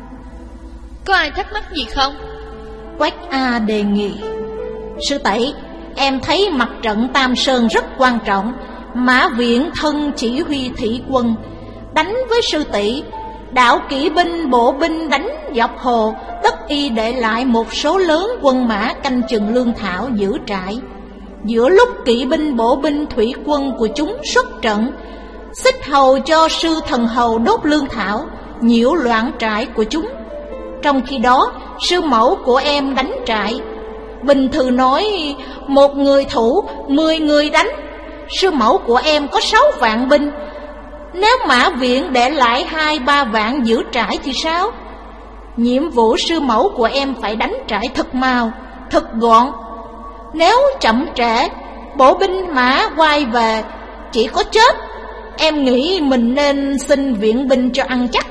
Speaker 2: Có ai thắc mắc gì không?
Speaker 1: Quách A đề nghị. Sư Tẩy, em thấy mặt trận Tam Sơn rất quan trọng. Mã Viện thân chỉ huy thủy quân, đánh với sư tỷ. Đạo kỵ binh bộ binh đánh dọc hồ, tất y để lại một số lớn quân mã canh chừng lương thảo giữ trại. Giữa lúc kỵ binh bộ binh thủy quân của chúng xuất trận, xích hầu cho sư thần hầu đốt lương thảo, nhiễu loạn trại của chúng. Trong khi đó, sư mẫu của em đánh trại. Bình thư nói một người thủ, mười người đánh. Sư mẫu của em có sáu vạn binh. Nếu Mã Viện để lại hai ba vạn giữ trại thì sao? Nhiệm vụ sư mẫu của em phải đánh trại thật mau, thật gọn. Nếu chậm trễ, bộ binh mã quay về, chỉ có chết. Em nghĩ mình nên xin viện binh cho ăn chắc.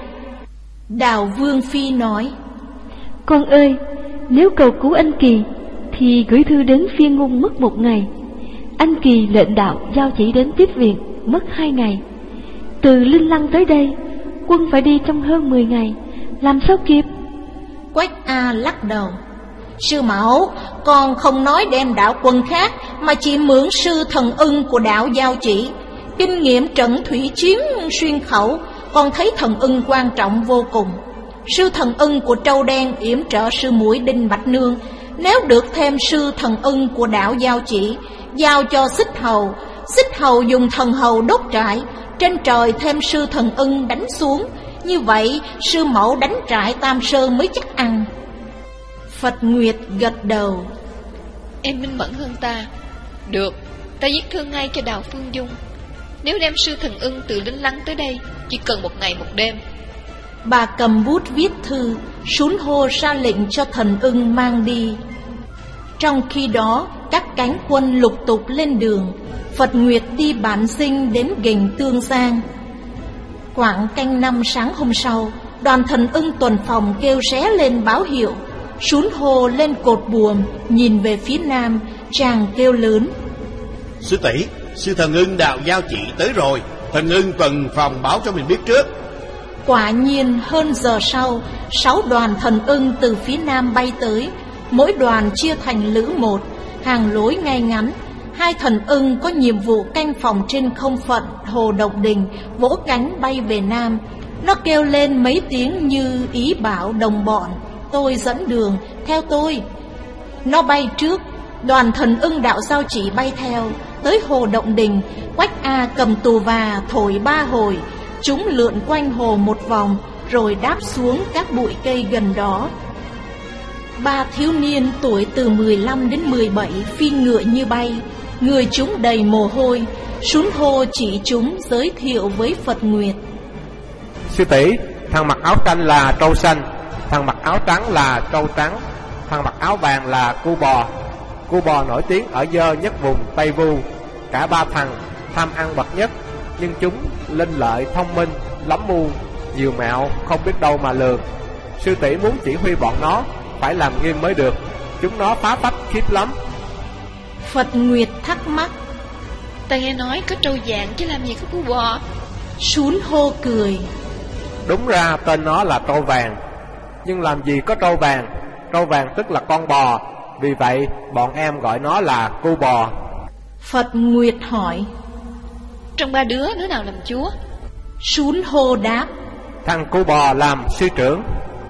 Speaker 1: Đào Vương Phi nói.
Speaker 3: Con ơi, nếu cầu cứu anh Kỳ thì gửi thư đến Phiên Ngôn mất một ngày. Anh Kỳ lệnh đạo giao chỉ đến tiếp viện mất hai ngày. Từ Linh Lăng tới đây, quân phải đi trong hơn mười ngày, làm sao kịp?
Speaker 1: Quách A lắc đầu. Sư mẫu, con không nói đem đạo quân khác, mà chỉ mượn sư thần ưng của đạo giao chỉ. Kinh nghiệm trận thủy chiến xuyên khẩu, con thấy thần ưng quan trọng vô cùng. Sư thần ưng của Trâu Đen yểm trợ sư muội Đinh Bạch Nương. Nếu được thêm sư thần ưng của đạo giao chỉ, giao cho xích hầu, xích hầu dùng thần hầu đốt trại, trên trời thêm sư thần ưng đánh xuống. Như vậy sư mẫu đánh trại Tam Sơn mới chắc ăn. Phật Nguyệt gật đầu.
Speaker 2: Em minh mẫn hơn ta. Được, ta viết thư ngay cho Đào Phương Dung. Nếu đem sư thần ưng từ Linh Lăng tới đây, chỉ cần một ngày một đêm.
Speaker 1: Bà cầm bút viết thư, sún hô ra lệnh cho thần ưng mang đi. Trong khi đó, các cánh quân lục tục lên đường. Phật Nguyệt đi bản sinh đến Gành Tương Giang. Khoảng canh năm sáng hôm sau, đoàn thần ưng tuần phòng kêu ré lên báo hiệu. Sún hô lên cột buồm, nhìn về phía nam, chàng kêu lớn.
Speaker 6: Sư tỷ, sư thần ưng đạo giao chỉ tới rồi. Thần ưng tuần phòng báo cho mình biết trước.
Speaker 1: Quả nhiên hơn giờ sau, sáu đoàn thần ưng từ phía nam bay tới. Mỗi đoàn chia thành lữ một, hàng lối ngay ngắn. Hai thần ưng có nhiệm vụ canh phòng trên không phận Hồ Độc Đình, vỗ cánh bay về nam. Nó kêu lên mấy tiếng như ý bảo đồng bọn, tôi dẫn đường, theo tôi. Nó bay trước, đoàn thần ưng đạo giao chỉ bay theo. Tới Hồ Động Đình, Quách A cầm tù và thổi ba hồi. Chúng lượn quanh hồ một vòng, rồi đáp xuống các bụi cây gần đó. Ba thiếu niên tuổi từ mười lăm đến mười bảy phi ngựa như bay, người chúng đầy mồ hôi. Sún hô chỉ chúng giới thiệu với Phật Nguyệt.
Speaker 8: Sư tỷ, thằng mặc áo xanh là Trâu Xanh, thằng mặc áo trắng là Trâu Trắng, thằng mặc áo vàng là Cu Bò. Cu Bò nổi tiếng ở dơ nhất vùng Tây Vu. Cả ba thằng tham ăn bậc nhất, nhưng chúng linh lợi thông minh, lắm mưu, nhiều mẹo không biết đâu mà lường. Sư tỷ muốn chỉ huy bọn nó phải làm nghiêm mới được, chúng nó phá phách khiếp lắm.
Speaker 1: Phật Nguyệt thắc mắc.
Speaker 2: Ta nghe nói có trâu vàng chứ làm gì có Cu Bò.
Speaker 1: Sún hô cười.
Speaker 8: Đúng ra tên nó là Trâu Vàng, nhưng làm gì có trâu vàng. Trâu vàng tức là con bò, vì vậy bọn em gọi nó là Cu Bò.
Speaker 1: Phật Nguyệt hỏi.
Speaker 2: Trong ba đứa, đứa nào làm chúa?
Speaker 1: Sún hô đáp.
Speaker 8: Thằng Cu Bò làm sư trưởng.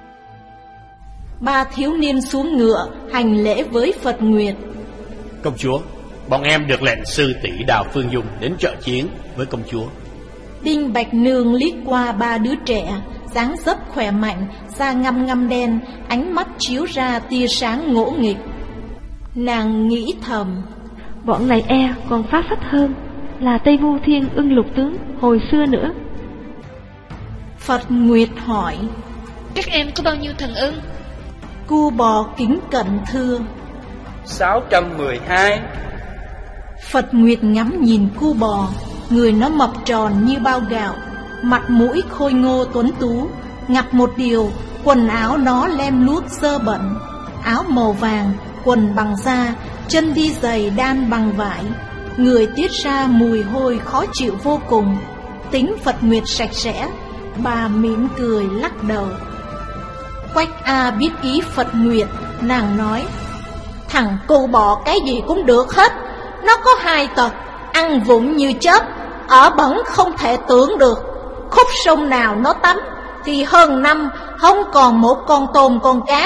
Speaker 1: Ba thiếu niên xuống ngựa, hành lễ với Phật Nguyệt.
Speaker 6: Công chúa, bọn em được lệnh sư tỷ Đào Phương Dung đến trợ chiến với công chúa.
Speaker 1: Đinh Bạch Nương liếc qua ba đứa trẻ, dáng dấp khỏe mạnh, da ngăm ngăm đen, ánh mắt chiếu ra tia sáng ngỗ nghịch. Nàng nghĩ thầm,
Speaker 3: bọn này e còn phá phách hơn là Tây Vu Thiên Ưng Lục Tướng hồi xưa nữa.
Speaker 1: Phật Nguyệt hỏi.
Speaker 2: Các em có bao nhiêu thần ưng?
Speaker 1: Cu Bò kính cẩn thưa.
Speaker 4: Sáu trăm mười hai.
Speaker 1: Phật Nguyệt ngắm nhìn Cu Bò, Người nó mập tròn như bao gạo, mặt mũi khôi ngô tuấn tú. Ngặt một điều, quần áo nó lem luốc dơ bẩn. Áo màu vàng, quần bằng da, chân đi giày đan bằng vải. Người tiết ra mùi hôi khó chịu vô cùng. Tính Phật Nguyệt sạch sẽ. Bà mỉm cười lắc đầu. Quách A biết ý Phật Nguyệt, nàng nói: thằng cu bò cái gì cũng được hết. Nó có hai tật, ăn vụng như chớp, ở bẩn không thể tưởng được. Khúc sông nào nó tắm thì hơn năm không còn một con tôm con cá.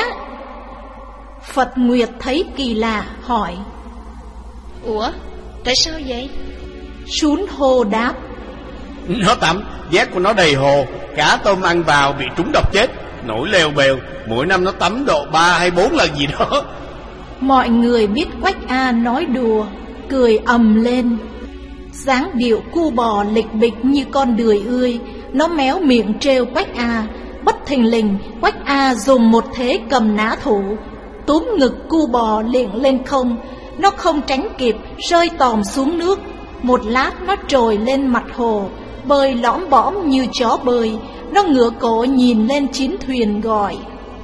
Speaker 1: Phật Nguyệt thấy kỳ lạ hỏi:
Speaker 2: ủa, tại sao vậy?
Speaker 1: Sún hô đáp:
Speaker 6: nó tắm, vét của nó đầy hồ, cá tôm ăn vào bị trúng độc chết, nổi lèo bèo. Mỗi năm nó tắm độ ba hay bốn lần gì đó.
Speaker 1: Mọi người biết Quách A nói đùa, cười ầm lên. Dáng điệu cu bò lịch bịch như con đười ươi. Nó méo miệng trêu Quách A. Bất thình lình, Quách A dùng một thế cầm nã thủ, túm ngực cu bò liệng lên không. Nó không tránh kịp, rơi tòm xuống nước. Một lát nó trồi lên mặt hồ, bơi lõm bõm như chó bơi. Nó ngửa cổ nhìn lên chiến thuyền gọi: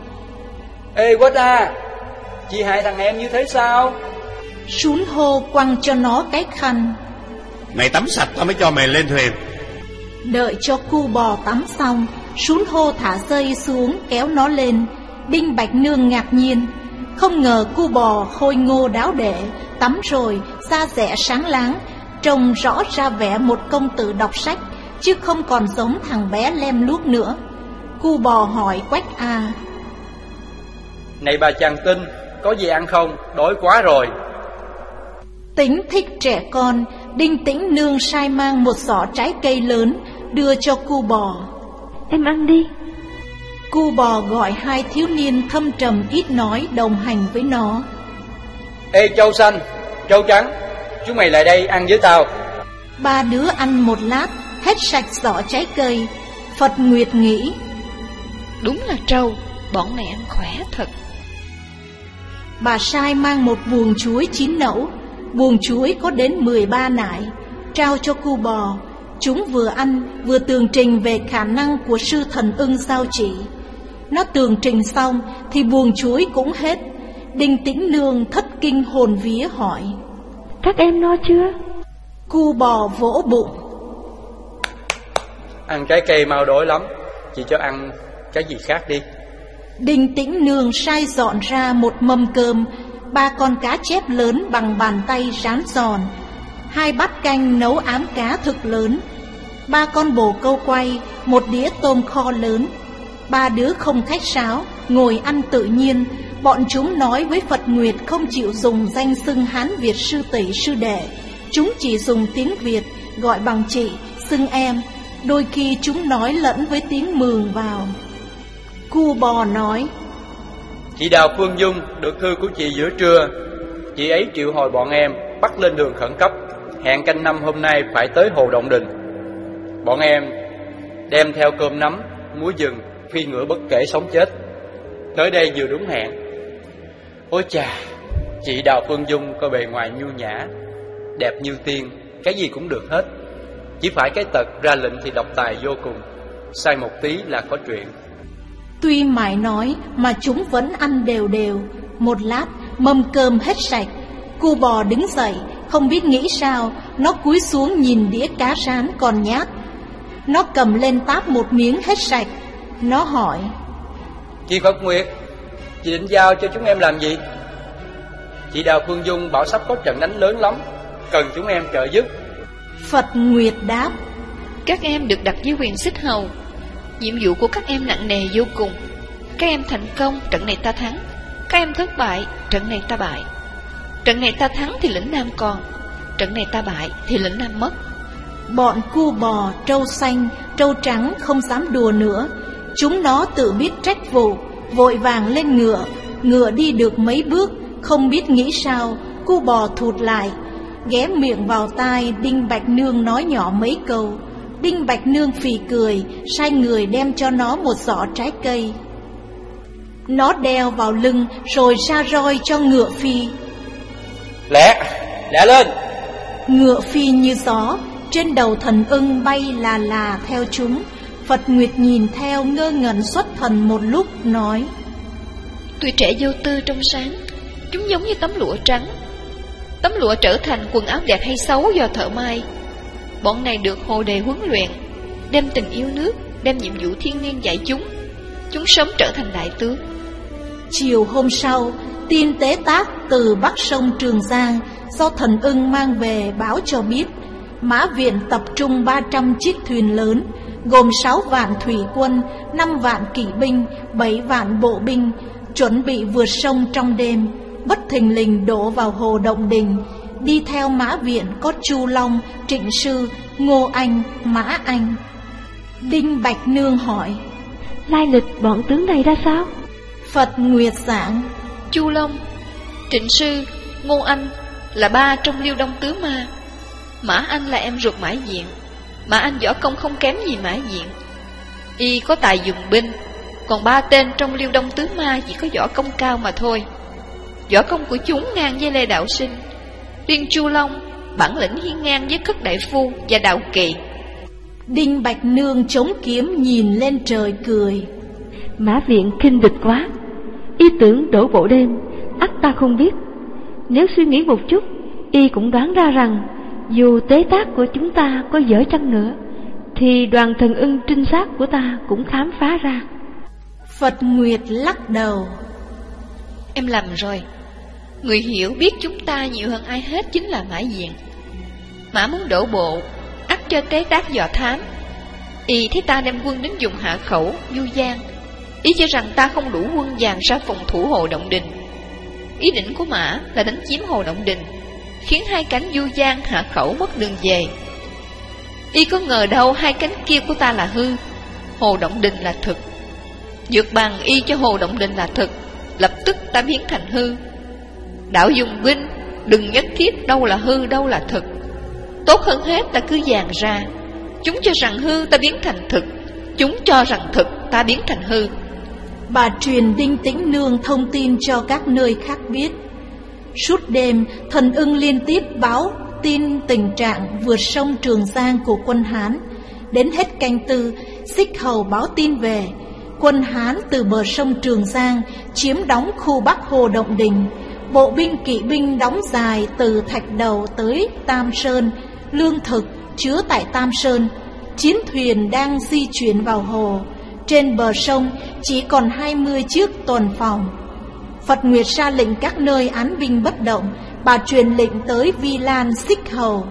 Speaker 4: ê Quách A, chị hại thằng em như thế sao?
Speaker 1: Sún hô quăng cho nó cái khăn:
Speaker 6: mày tắm sạch tao mới cho mày lên thuyền.
Speaker 1: Đợi cho cu bò tắm xong, Sún hô thả dây xuống kéo nó lên. Đinh Bạch Nương ngạc nhiên, không ngờ cu bò khôi ngô đáo để, tắm rồi da dẻ sáng láng, trông rõ ra vẻ một công tử đọc sách, chứ không còn giống thằng bé lem luốc nữa. Cu bò hỏi Quách A:
Speaker 4: này bà chàng Tinh, có gì ăn không? Đói quá rồi.
Speaker 1: Tính thích trẻ con, Đinh Tĩnh Nương sai mang một giỏ trái cây lớn đưa cho cu bò.
Speaker 3: Em ăn đi.
Speaker 1: Cu bò gọi hai thiếu niên thâm trầm ít nói đồng hành với nó.
Speaker 4: Ê Châu Xanh, Châu Trắng, chúng mày lại đây ăn với tao.
Speaker 1: Ba đứa ăn một lát, hết sạch giỏ trái cây. Phật Nguyệt nghĩ:
Speaker 2: đúng là trâu, bọn này ăn khỏe thật.
Speaker 1: Bà sai mang một buồng chuối chín nẫu. Buồng chuối có đến mười ba nải, trao cho cu bò. Chúng vừa ăn vừa tường trình về khả năng của sư thần ưng giao chỉ. Nó tường trình xong thì buồng chuối cũng hết. Đinh Tĩnh Nương thất kinh hồn vía hỏi:
Speaker 3: các em no chưa?
Speaker 1: Cu bò vỗ bụng:
Speaker 4: ăn trái cây mau đói lắm, chị cho ăn cái gì khác đi.
Speaker 1: Đinh Tĩnh Nương sai dọn ra một mâm cơm, ba con cá chép lớn bằng bàn tay rán giòn, hai bát canh nấu ám cá thực lớn, ba con bồ câu quay, một đĩa tôm kho lớn. Ba đứa không khách sáo, ngồi ăn tự nhiên. Bọn chúng nói với Phật Nguyệt không chịu dùng danh xưng Hán Việt sư tỷ sư đệ. Chúng chỉ dùng tiếng Việt, gọi bằng chị, xưng em. Đôi khi chúng nói lẫn với tiếng Mường vào. Cu bò nói:
Speaker 4: chị Đào Phương Dung được thư của chị giữa trưa. Chị ấy triệu hồi bọn em bắt lên đường khẩn cấp, hẹn canh năm hôm nay phải tới Hồ Động Đình. Bọn em đem theo cơm nắm, muối rừng, phi ngựa bất kể sống chết. Tới đây vừa đúng hẹn. Ôi chà, chị Đào Phương Dung có bề ngoài nhu nhã, đẹp như tiên, cái gì cũng được hết. Chỉ phải cái tật ra lệnh thì độc tài vô cùng, sai một tí là có chuyện.
Speaker 1: Tuy mãi nói mà chúng vẫn ăn đều đều. Một lát mâm cơm hết sạch. Cu bò đứng dậy, không biết nghĩ sao. Nó cúi xuống nhìn đĩa cá rán còn nhát. Nó cầm lên táp một miếng hết sạch. Nó hỏi:
Speaker 4: chị Phật Nguyệt, chị định giao cho chúng em làm gì? Chị Đào Phương Dung bảo sắp có trận đánh lớn lắm, cần chúng em trợ giúp.
Speaker 1: Phật Nguyệt đáp:
Speaker 2: các em được đặt dưới quyền xích hầu. Nhiệm vụ của các em nặng nề vô cùng. Các em thành công, trận này ta thắng. Các em thất bại, trận này ta bại. Trận này ta thắng thì lĩnh Nam còn, trận này ta bại thì lĩnh Nam mất.
Speaker 1: Bọn cu bò, trâu xanh, trâu trắng không dám đùa nữa. Chúng nó tự biết trách vụ, vội vàng lên ngựa. Ngựa đi được mấy bước, không biết nghĩ sao, cu bò thụt lại, ghé miệng vào tai Đinh Bạch Nương nói nhỏ mấy câu. Đinh Bạch Nương phì cười, sai người đem cho nó một giỏ trái cây. Nó đeo vào lưng rồi ra roi cho ngựa phi.
Speaker 4: Lẹ, lẹ lên.
Speaker 1: Ngựa phi như gió, Trên đầu thần ưng bay là là theo chúng. Phật Nguyệt nhìn theo ngơ ngẩn xuất thần một lúc, nói:
Speaker 2: Tuổi trẻ vô tư trong sáng, chúng giống như tấm lụa trắng. Tấm lụa trở thành quần áo đẹp hay xấu do thợ may. Bọn này được Hồ Đề huấn luyện, đem tình yêu nước, đem nhiệm vụ thiên liêng dạy chúng. Chúng sớm trở thành đại tướng.
Speaker 1: Chiều hôm sau, tin tế tác từ bắc sông Trường Giang do thần ưng mang về báo cho biết, Mã Viện tập trung ba trăm chiếc thuyền lớn, gồm sáu vạn thủy quân, năm vạn kỵ binh, bảy vạn bộ binh, chuẩn bị vượt sông trong đêm. Bất thình lình đổ vào hồ Động Đình. Đi theo Mã Viện có Chu Long, Trịnh Sư, Ngô Anh, Mã Anh. Đinh Bạch Nương hỏi:
Speaker 3: lai lịch bọn tướng này ra sao?
Speaker 1: Phật Nguyệt giảng:
Speaker 2: Chu Long, Trịnh Sư, Ngô Anh là ba trong Liêu Đông Tứ Ma. Mã Anh là em ruột Mã Diện. Mã Anh võ công không kém gì Mã Diện, y có tài dùng binh. Còn ba tên trong Liêu Đông Tứ Ma chỉ có võ công cao mà thôi. Võ công của chúng ngang với Lê Đạo Sinh. Riêng Chu Long bản lĩnh hiên ngang với Cất Đại Phu và Đạo Kỳ.
Speaker 1: Đinh Bạch Nương chống kiếm nhìn lên trời cười:
Speaker 3: Mã Viện khinh địch quá. Y tưởng đổ bộ đêm, ắt ta không biết. Nếu suy nghĩ một chút, y cũng đoán ra rằng dù tế tác của chúng ta có dở chăng nữa, thì đoàn thần ưng trinh sát của ta cũng khám phá ra.
Speaker 1: Phật Nguyệt lắc đầu:
Speaker 2: Em lầm rồi. Người hiểu biết chúng ta nhiều hơn ai hết chính là Mã Diện. Mã muốn đổ bộ, ắt cho tế tác dò thám. Y thấy ta đem quân đến vùng Hạ Khẩu, Du Giang, ý cho rằng ta không đủ quân dàn ra phòng thủ hồ Động Đình. Ý định của Mã là đánh chiếm hồ Động Đình, khiến hai cánh Du Giang, Hạ Khẩu mất đường về. Y có ngờ đâu hai cánh kia của ta là hư, hồ Động Đình là thực. Dược bằng y cho hồ Động Đình là thực, lập tức ta biến thành hư. Đạo dùng binh, đừng nhất thiết đâu là hư đâu là thực. Tốt hơn hết ta cứ dàn ra. Chúng cho rằng hư ta biến thành thực, chúng cho rằng thực ta biến thành hư.
Speaker 1: Bà truyền Đinh Tĩnh Nương thông tin cho các nơi khác biết. Suốt đêm, thần ưng liên tiếp báo tin tình trạng vượt sông Trường Giang của quân Hán. Đến hết canh tư, Xích Hầu báo tin về. Quân Hán từ bờ sông Trường Giang chiếm đóng khu Bắc Hồ Động Đình. Bộ binh kỵ binh đóng dài từ Thạch Đầu tới Tam Sơn, lương thực chứa tại Tam Sơn. Chiến thuyền đang di chuyển vào hồ. Trên bờ sông chỉ còn hai mươi chiếc tuần phòng. Phật Nguyệt ra lệnh các nơi án binh bất động. Bà truyền lệnh tới Vi Lan Xích Hầu: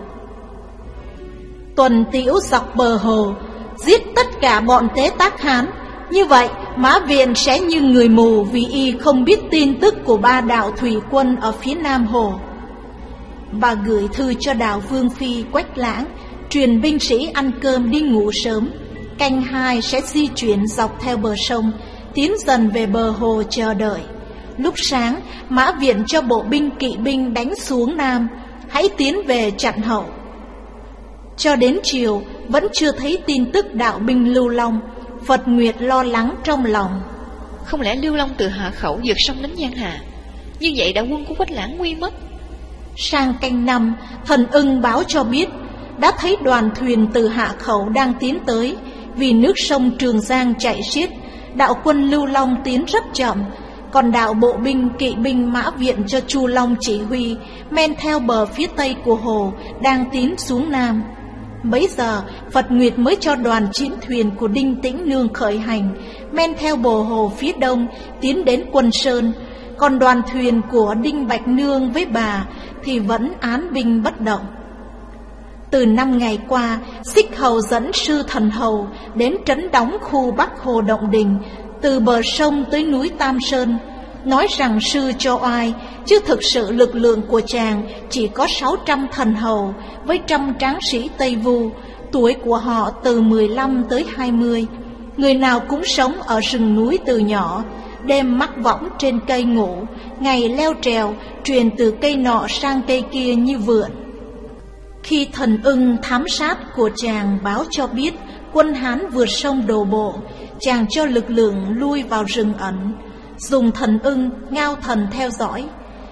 Speaker 1: tuần tiễu dọc bờ hồ, giết tất cả bọn tế tác Hán. Như vậy Mã Viện sẽ như người mù, vì y không biết tin tức của ba đạo thủy quân ở phía nam hồ. Bà gửi thư cho Đạo Vương Phi Quách Lãng, truyền binh sĩ ăn cơm đi ngủ sớm. Canh hai sẽ di chuyển dọc theo bờ sông, tiến dần về bờ hồ chờ đợi. Lúc sáng, Mã Viện cho bộ binh kỵ binh đánh xuống nam, hãy tiến về chặn hậu. Cho đến chiều, vẫn chưa thấy tin tức đạo binh Lưu Long. Phật Nguyệt lo lắng trong lòng:
Speaker 2: không lẽ Lưu Long từ Hạ Khẩu vượt sông đến Giang Hà? Như vậy đạo quân của Quách Lãng nguy mất.
Speaker 1: Sang canh năm, thần ưng báo cho biết đã thấy đoàn thuyền từ Hạ Khẩu đang tiến tới. Vì nước sông Trường Giang chảy xiết, đạo quân Lưu Long tiến rất chậm. Còn đạo bộ binh kỵ binh Mã Viện cho Chu Long chỉ huy, men theo bờ phía tây của hồ, đang tiến xuống nam. Bấy giờ Phật Nguyệt mới cho đoàn chiến thuyền của Đinh Tĩnh Nương khởi hành, men theo bờ hồ phía đông, tiến đến Quân Sơn. Còn đoàn thuyền của Đinh Bạch Nương với bà thì vẫn án binh bất động. Từ năm ngày qua, Xích Hầu dẫn sư Thần Hầu đến trấn đóng khu Bắc Hồ Động Đình, từ bờ sông tới núi Tam Sơn, nói rằng sư cho oai, chứ thực sự lực lượng của chàng chỉ có sáu trăm thần hầu với trăm tráng sĩ Tây Vu, tuổi của họ từ mười lăm tới hai mươi. Người nào cũng sống ở rừng núi từ nhỏ, đêm mắc võng trên cây ngủ, ngày leo trèo, truyền từ cây nọ sang cây kia như vượn. Khi thần ưng thám sát của chàng báo cho biết quân Hán vượt sông đổ bộ, chàng cho lực lượng lui vào rừng ẩn, dùng thần ưng, ngao thần theo dõi.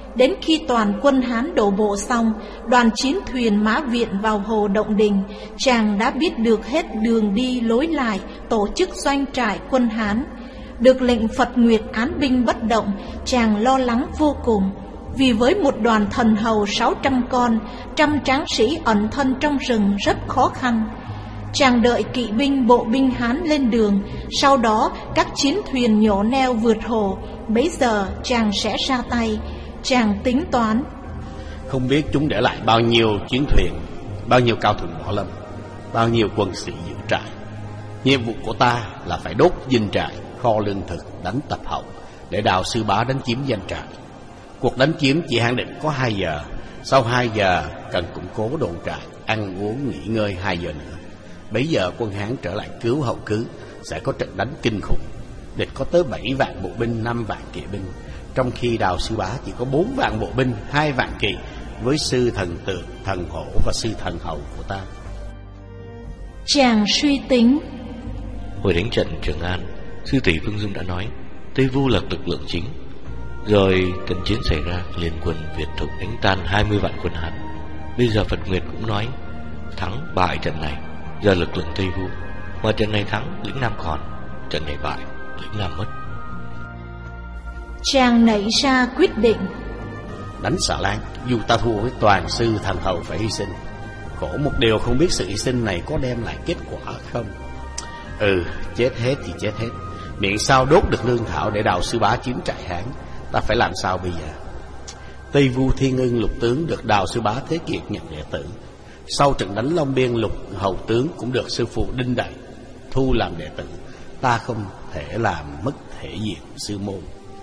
Speaker 1: Đến khi toàn quân Hán đổ bộ xong, đoàn chiến thuyền mã viện vào hồ Động Đình, chàng đã biết được hết đường đi lối lại tổ chức doanh trại quân Hán. Được lệnh Phật Nguyệt án binh bất động, chàng lo lắng vô cùng. Vì với một đoàn thần hầu sáu trăm con, trăm tráng sĩ ẩn thân trong rừng rất khó khăn. Chàng đợi kỵ binh bộ binh Hán lên đường, sau đó các chiến thuyền nhổ neo vượt hồ, bấy giờ chàng sẽ ra tay. Chàng tính toán,
Speaker 6: không biết chúng để lại bao nhiêu chiến thuyền, bao nhiêu cao thủ võ lâm, bao nhiêu quân sĩ giữ trại. Nhiệm vụ của ta là phải đốt dinh trại, kho lương thực, đánh tập hậu để Đào Sư Bá đánh chiếm doanh trại. Cuộc đánh chiếm chỉ hạn định có hai giờ. Sau hai giờ cần củng cố đồn trại, ăn uống nghỉ ngơi hai giờ nữa. Bấy giờ quân Hán trở lại cứu hậu cứ, sẽ có trận đánh kinh khủng. Địch có tới bảy vạn bộ binh, năm vạn kỵ binh, trong khi Đào Sư Bá chỉ có bốn vạn bộ binh, hai vạn kỵ, với sư thần tượng, thần hổ và sư thần hầu của ta.
Speaker 1: Chàng suy tính.
Speaker 5: Hồi đánh trận Trường An, sư tỷ Phương Dung đã nói Tây Vu là lực lượng chính. Rồi trận chiến xảy ra, liên quân Việt Thục đánh tan hai mươi vạn quân Hán. Bây giờ Phật Nguyệt cũng nói thắng bại trận này do lực lượng Tây Vu, mà trận này thắng lĩnh Nam còn, trận này bại lĩnh Nam mất.
Speaker 1: Chàng nảy ra quyết định,
Speaker 6: đánh Xà Lan dù ta thua với toàn sư thần hầu phải hy sinh. Khổ một điều không biết sự hy sinh này có đem lại kết quả không. Ừ, chết hết thì chết hết, miệng sao đốt được lương thảo để Đào Sư Bá chiếm trại Hán. Ta phải làm sao bây giờ? Tây Vu Thiên Ưng lục tướng được Đào Sư Bá Thế Kiệt nhận đệ tử. Sau trận đánh Long Biên, lục hầu tướng cũng được sư phụ Đinh Đại thu làm đệ tử. Ta không thể làm mất thể diện sư môn.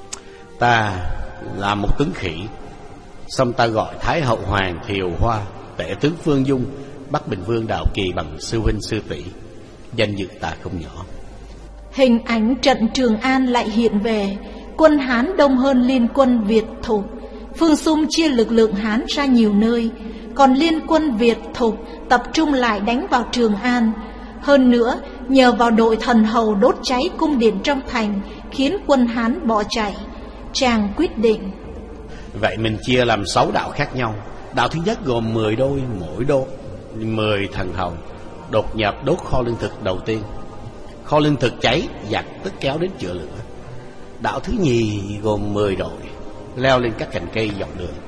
Speaker 6: Ta là một tướng khỉ, xong ta gọi Thái Hậu Hoàng Thiều Hoa, tể tướng Phương Dung, Bắc Bình Vương Đào Kỳ bằng sư huynh sư tỷ. Danh dự ta không nhỏ.
Speaker 1: Hình ảnh trận Trường An lại hiện về. Quân Hán đông hơn liên quân Việt Thục. Phương Xung chia lực lượng Hán ra nhiều nơi, còn liên quân Việt Thục tập trung lại đánh vào Trường An. Hơn nữa, nhờ vào đội thần hầu đốt cháy cung điện trong thành, khiến quân Hán bỏ chạy. Chàng quyết định,
Speaker 6: vậy mình chia làm sáu đạo khác nhau. Đạo thứ nhất gồm mười đôi, mỗi đô mười thần hầu đột nhập đốt kho lương thực đầu tiên. Kho lương thực cháy, giặc tức kéo đến chữa lửa. Đạo thứ nhì gồm mười đội leo lên các cành cây dọc đường,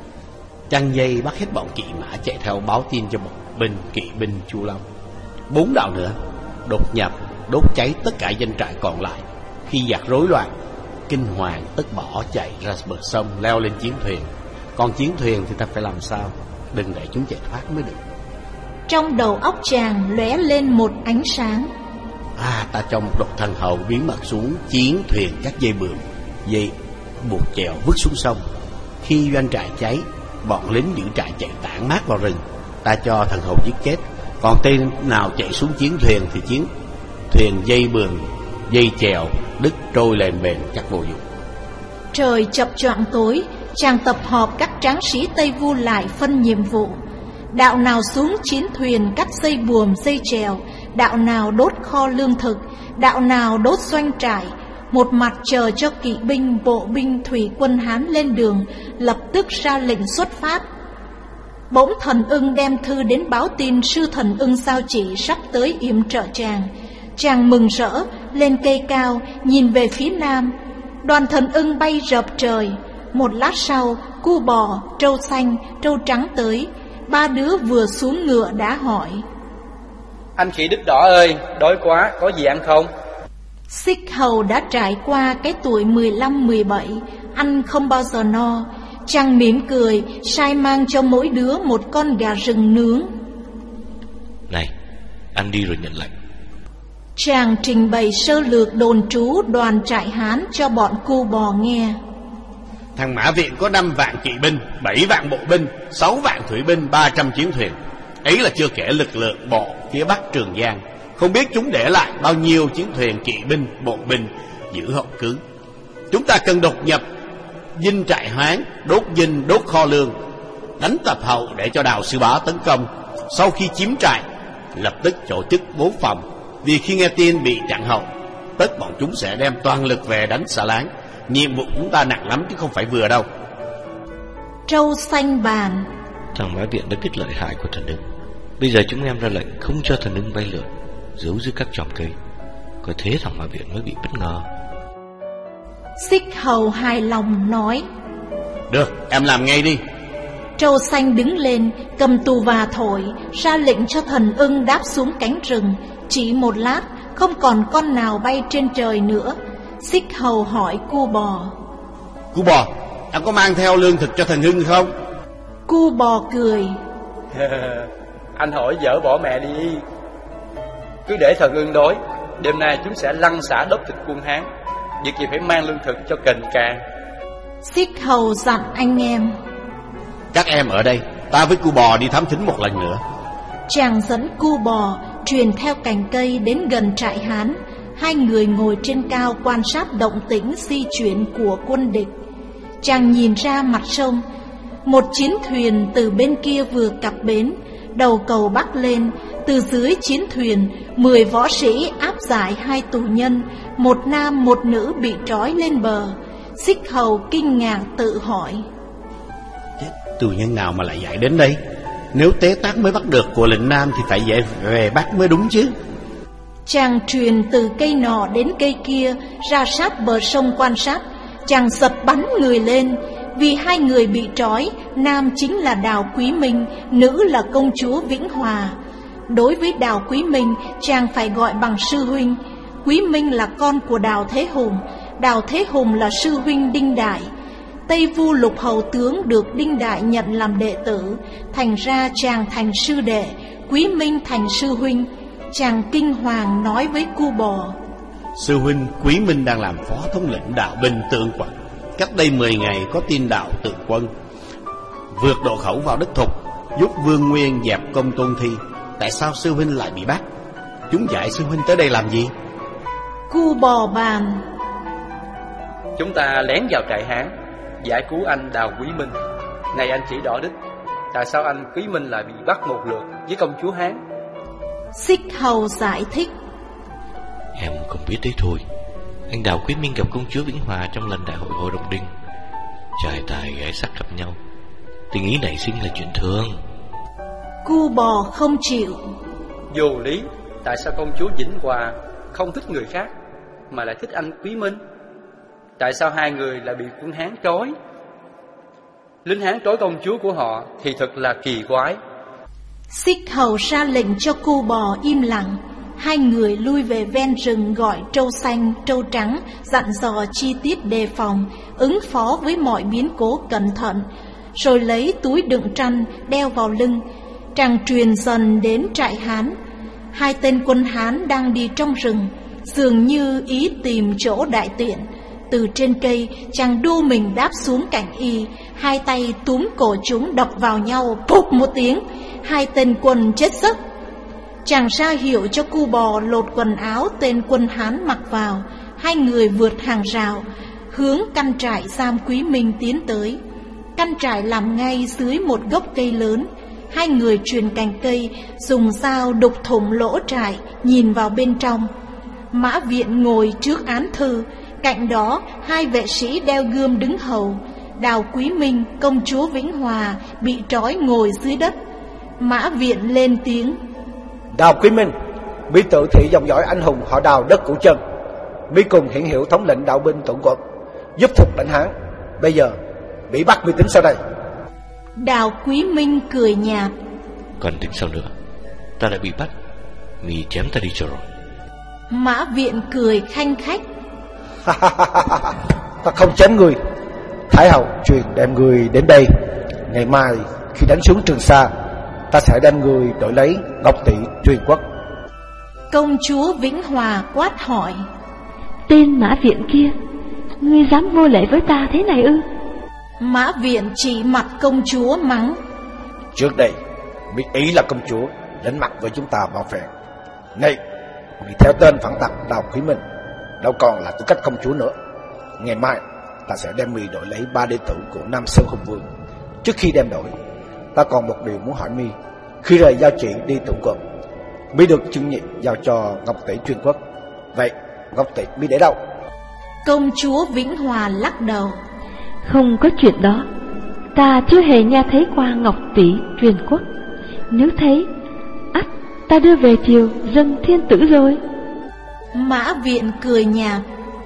Speaker 6: chăn dây bắt hết bọn kỵ mã chạy theo báo tin cho bọn binh kỵ binh Chu Long. Bốn đạo nữa đột nhập đốt cháy tất cả doanh trại còn lại. Khi giặc rối loạn, kinh hoàng tức bỏ chạy ra bờ sông, leo lên chiến thuyền. Còn chiến thuyền thì ta phải làm sao? Đừng để chúng chạy thoát mới được.
Speaker 1: Trong đầu óc chàng lóe lên một ánh sáng.
Speaker 6: À, ta cho một đội thần hầu bí mật xuống chiến thuyền các dây bườm, dây buộc chèo vứt xuống sông. Khi doanh trại cháy, bọn lính giữ trại chạy tản mát vào rừng. Ta cho thần hầu giết chết. Còn tên nào chạy xuống chiến thuyền thì chiến thuyền dây bườm, dây chèo đứt trôi lên bền chắc vô dụng.
Speaker 1: Trời chập choạng tối, chàng tập họp các tráng sĩ Tây Vu lại phân nhiệm vụ. Đạo nào xuống chiến thuyền cắt dây buồm dây chèo, đạo nào đốt kho lương thực, đạo nào đốt doanh trại. Một mặt chờ cho kỵ binh, bộ binh, thủy quân Hán lên đường, lập tức ra lệnh xuất phát. Bỗng thần ưng đem thư đến báo tin sư thần ưng sao chỉ sắp tới yểm trợ chàng. Chàng mừng rỡ, lên cây cao, nhìn về phía nam. Đoàn thần ưng bay rợp trời. Một lát sau, cu bò, trâu xanh, trâu trắng tới. Ba đứa vừa xuống ngựa đã hỏi,
Speaker 4: anh khỉ đít đỏ ơi, đói quá, có gì ăn không?
Speaker 1: Xích hầu đã trải qua cái tuổi mười lăm mười bảy, ăn không bao giờ no. Chàng mỉm cười, sai mang cho mỗi đứa một con gà rừng nướng.
Speaker 5: Này, ăn đi rồi nhận lệnh.
Speaker 1: Chàng trình bày sơ lược đồn trú đoàn trại Hán cho bọn cu bò nghe.
Speaker 6: Thằng Mã Viện có năm vạn kỵ binh, bảy vạn bộ binh, sáu vạn thủy binh, ba trăm chiến thuyền. Ấy là chưa kể lực lượng bộ phía bắc Trường Giang. Không biết chúng để lại bao nhiêu chiến thuyền, kỵ binh, bộ binh giữ hậu cứ. Chúng ta cần đột nhập dinh trại Hán, đốt dinh, đốt kho lương, đánh tập hậu để cho Đào Sư Bá tấn công. Sau khi chiếm trại, lập tức tổ chức bố phòng. Vì khi nghe tin bị chặn hậu, tất bọn chúng sẽ đem toàn lực về đánh Xà Láng. Nhiệm vụ chúng ta nặng lắm chứ không phải vừa đâu.
Speaker 1: Trâu xanh bàn.
Speaker 5: Thằng Mã Viện đã biết lợi hại của thần ưng. Bây giờ chúng em ra lệnh không cho thần ưng bay lượn, giấu dưới các chòm cây. Có thế thằng Mã Viện mới bị bất ngờ.
Speaker 1: Xích Hầu hài lòng nói:
Speaker 6: Được, em làm ngay đi.
Speaker 1: Trâu xanh đứng lên, cầm tù và thổi, ra lệnh cho thần ưng đáp xuống cánh rừng. Chỉ một lát, không còn con nào bay trên trời nữa. Xích Hầu hỏi Cu Bò:
Speaker 6: Cu Bò, em có mang theo lương thực cho thần ưng không?
Speaker 1: Cu Bò cười:
Speaker 4: Anh hỏi dở bỏ mẹ đi. Cứ để thần ưng đói, đêm nay chúng sẽ lăn xả đốt thịt quân Hán. Việc gì phải mang lương thực cho cành càng.
Speaker 1: Xích Hầu dặn anh em:
Speaker 6: Các em ở đây, ta với Cu Bò đi thám thính một lần nữa.
Speaker 1: Chàng dẫn Cu Bò truyền theo cành cây đến gần trại Hán. Hai người ngồi trên cao quan sát động tĩnh di chuyển của quân địch. Chàng nhìn ra mặt sông. Một chiến thuyền từ bên kia vừa cập bến, đầu cầu bắc lên. Từ dưới chiến thuyền, mười võ sĩ áp giải hai tù nhân, một nam một nữ bị trói lên bờ. Xích Hầu kinh ngạc tự hỏi:
Speaker 6: Tù nhân nào mà lại giải đến đây? Nếu Tế Tác mới bắt được của lệnh Nam thì phải dễ về Bắc mới đúng chứ.
Speaker 1: Chàng truyền từ cây nọ đến cây kia, ra sát bờ sông quan sát. Chàng giật bắn người lên. Vì hai người bị trói, nam chính là Đào Quý Minh, nữ là công chúa Vĩnh Hòa. Đối với Đào Quý Minh, chàng phải gọi bằng sư huynh. Quý Minh là con của Đào Thế Hùng, Đào Thế Hùng là sư huynh Đinh Đại. Tây Vu Lục Hầu tướng được Đinh Đại nhận làm đệ tử, thành ra chàng thành sư đệ, Quý Minh thành sư huynh. Chàng kinh hoàng nói với Cu Bò:
Speaker 6: Sư huynh Quý Minh đang làm phó thống lĩnh đạo binh Tượng Quận. Cách đây mười ngày có tin đạo Tượng Quân vượt độ khẩu vào đất Thục, giúp Vương Nguyên dẹp Công Tôn Thi. Tại sao sư huynh lại bị bắt? Chúng giải sư huynh tới đây làm gì?
Speaker 1: Cu Bò bàn:
Speaker 4: Chúng ta lén vào trại Hán, giải cứu anh Đào Quý Minh. Này anh chỉ đỏ đích, tại sao anh Quý Minh lại bị bắt một lượt với công chúa Hán?
Speaker 1: Xích Hầu giải thích:
Speaker 5: Em không biết đấy thôi. Anh Đào Quý Minh gặp công chúa Vĩnh Hòa trong lần đại hội Hồ Đồng Đinh. Trai tài gái sắc gặp nhau, tình ý nảy sinh là chuyện thường.
Speaker 1: Cu Bò không chịu:
Speaker 4: Vô lý, tại sao công chúa Vĩnh Hòa không thích người khác mà lại thích anh Quý Minh? Tại sao hai người lại bị quân Hán trói? Lính Hán trói công chúa của họ thì thật là kỳ quái.
Speaker 1: Xích Hầu ra lệnh cho Cu Bò im lặng. Hai người lui về ven rừng gọi trâu xanh, trâu trắng, dặn dò chi tiết đề phòng, ứng phó với mọi biến cố cẩn thận. Rồi lấy túi đựng trăn đeo vào lưng. Chàng truyền dần đến trại Hán. Hai tên quân Hán đang đi trong rừng, dường như ý tìm chỗ đại tiện. Từ trên cây, chàng đu mình đáp xuống cạnh y, hai tay túm cổ chúng đập vào nhau, phụp một tiếng, hai tên quân chết giấc. Chàng ra hiệu cho Cu Bò lột quần áo tên quân Hán mặc vào. Hai người vượt hàng rào, hướng căn trại giam Quý Minh tiến tới. Căn trại làm ngay dưới một gốc cây lớn. Hai người truyền cành cây, dùng dao đục thủng lỗ trại, nhìn vào bên trong. Mã Viện ngồi trước án thư, cạnh đó hai vệ sĩ đeo gươm đứng hầu. Đào Quý Minh, công chúa Vĩnh Hòa bị trói ngồi dưới đất. Mã Viện lên tiếng:
Speaker 9: Đào Quý Minh, mi tự thị dòng dõi anh hùng họ Đào đất Cửu Chân, mi cùng Hiển Hiệu thống lĩnh đạo binh Tượng Quận, giúp Thục đánh Hán. Bây giờ bị bắt mi tính sao đây?
Speaker 1: Đào Quý Minh cười nhạt:
Speaker 5: Còn tính sao nữa? Ta đã bị bắt, mi chém ta đi cho rồi.
Speaker 1: Mã Viện cười khanh khách:
Speaker 9: Ta không chém người. Thái hậu truyền đem người đến đây. Ngày mai khi đánh xuống Trường Sa, ta sẽ đem người đổi lấy Ngọc Tỷ Truyền Quốc.
Speaker 1: Công chúa Vĩnh Hòa quát hỏi:
Speaker 3: Tên Mã Viện kia, ngươi dám vô lễ với ta thế này ư?
Speaker 1: Mã Viện chỉ mặt công chúa mắng:
Speaker 9: Trước đây biết ý là công chúa đánh mặt với chúng ta bảo vệ. Nay bị theo tên phản tặc Đào Quý Minh, đâu còn là tư cách công chúa nữa. Ngày mai ta sẽ đem mi đổi lấy ba đệ tử của Nam Sơn Hùng Vương. Trước khi đem đổi, ta còn một điều muốn hỏi mi. Khi rời giao chỉ đi Tượng Quận, mi được trưng nhiệm giao cho Ngọc Tỷ Truyền Quốc. Vậy Ngọc Tỷ mi để đâu?
Speaker 1: Công chúa Vĩnh Hòa lắc đầu:
Speaker 3: Không có chuyện đó. ta chưa hề nghe thấy qua ngọc tỷ truyền quốc. Nếu thấy, ắt ta đưa về triều dân thiên tử rồi.
Speaker 1: Mã Viện cười nhạt.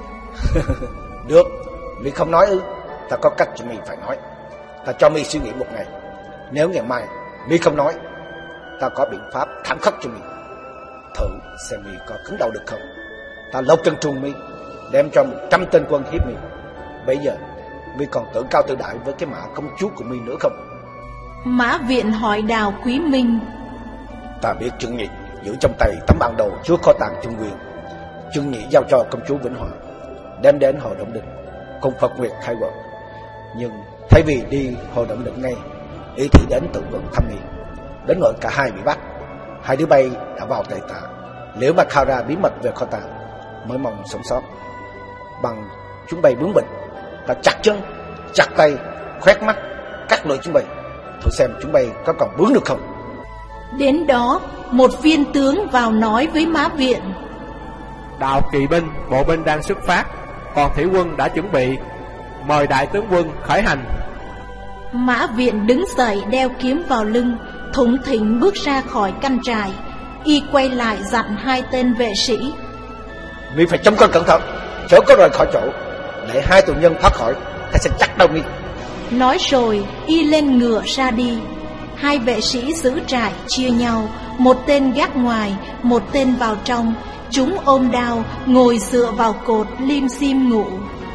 Speaker 9: Được, mi không nói ư? Ta có cách cho mi phải nói. Ta cho mi suy nghĩ một ngày. Nếu ngày mai mi không nói, ta có biện pháp thảm khốc cho mi. Thử xem mi có cứng đầu được không. Ta lột chân trùng mi, đem cho một trăm tên quân hiếp mi. Bây giờ mi còn tự cao tự đại với cái mã công chúa của mi nữa không?
Speaker 1: Mã Viện hỏi Đào Quý Minh.
Speaker 9: Ta biết Trương Nhị giữ trong tay tấm bản đồ chứa kho tàng Trung Nguyên. Trương Nhị giao cho công chúa Vĩnh Hòa, đem đến Hồ Động Định cùng Phật Nguyệt khai quật. Nhưng thay vì đi Hồ Động Định ngay, y thì đến tự vận thăm mi. Đến nỗi cả hai bị bắt. Hai đứa bay đã vào tay ta. Nếu mà khai ra bí mật về kho tàng, mới mong sống sót. Bằng chúng bay bướng bỉnh, ta chặt chân, chặt tay, khoét mắt, cắt lưỡi chúng bay. Thử xem chúng bay có còn bướng được không.
Speaker 1: Đến đó, một viên tướng vào nói với Mã Viện.
Speaker 8: Đạo kỵ binh, bộ binh đang xuất phát, còn thủy quân đã chuẩn bị. Mời đại tướng quân khởi hành.
Speaker 1: Mã Viện đứng dậy đeo kiếm vào lưng, thủng thỉnh bước ra khỏi căn trại. Y quay lại dặn hai tên vệ sĩ.
Speaker 9: Mi phải trông coi cẩn thận, chớ có rời khỏi chỗ, để hai tù nhân thoát khỏi, ta sẽ chặt đầu mi.
Speaker 1: Nói rồi y lên ngựa ra đi. Hai vệ sĩ giữ trại chia nhau, một tên gác ngoài, một tên vào trong. Chúng ôm đao ngồi dựa vào cột lim dim ngủ.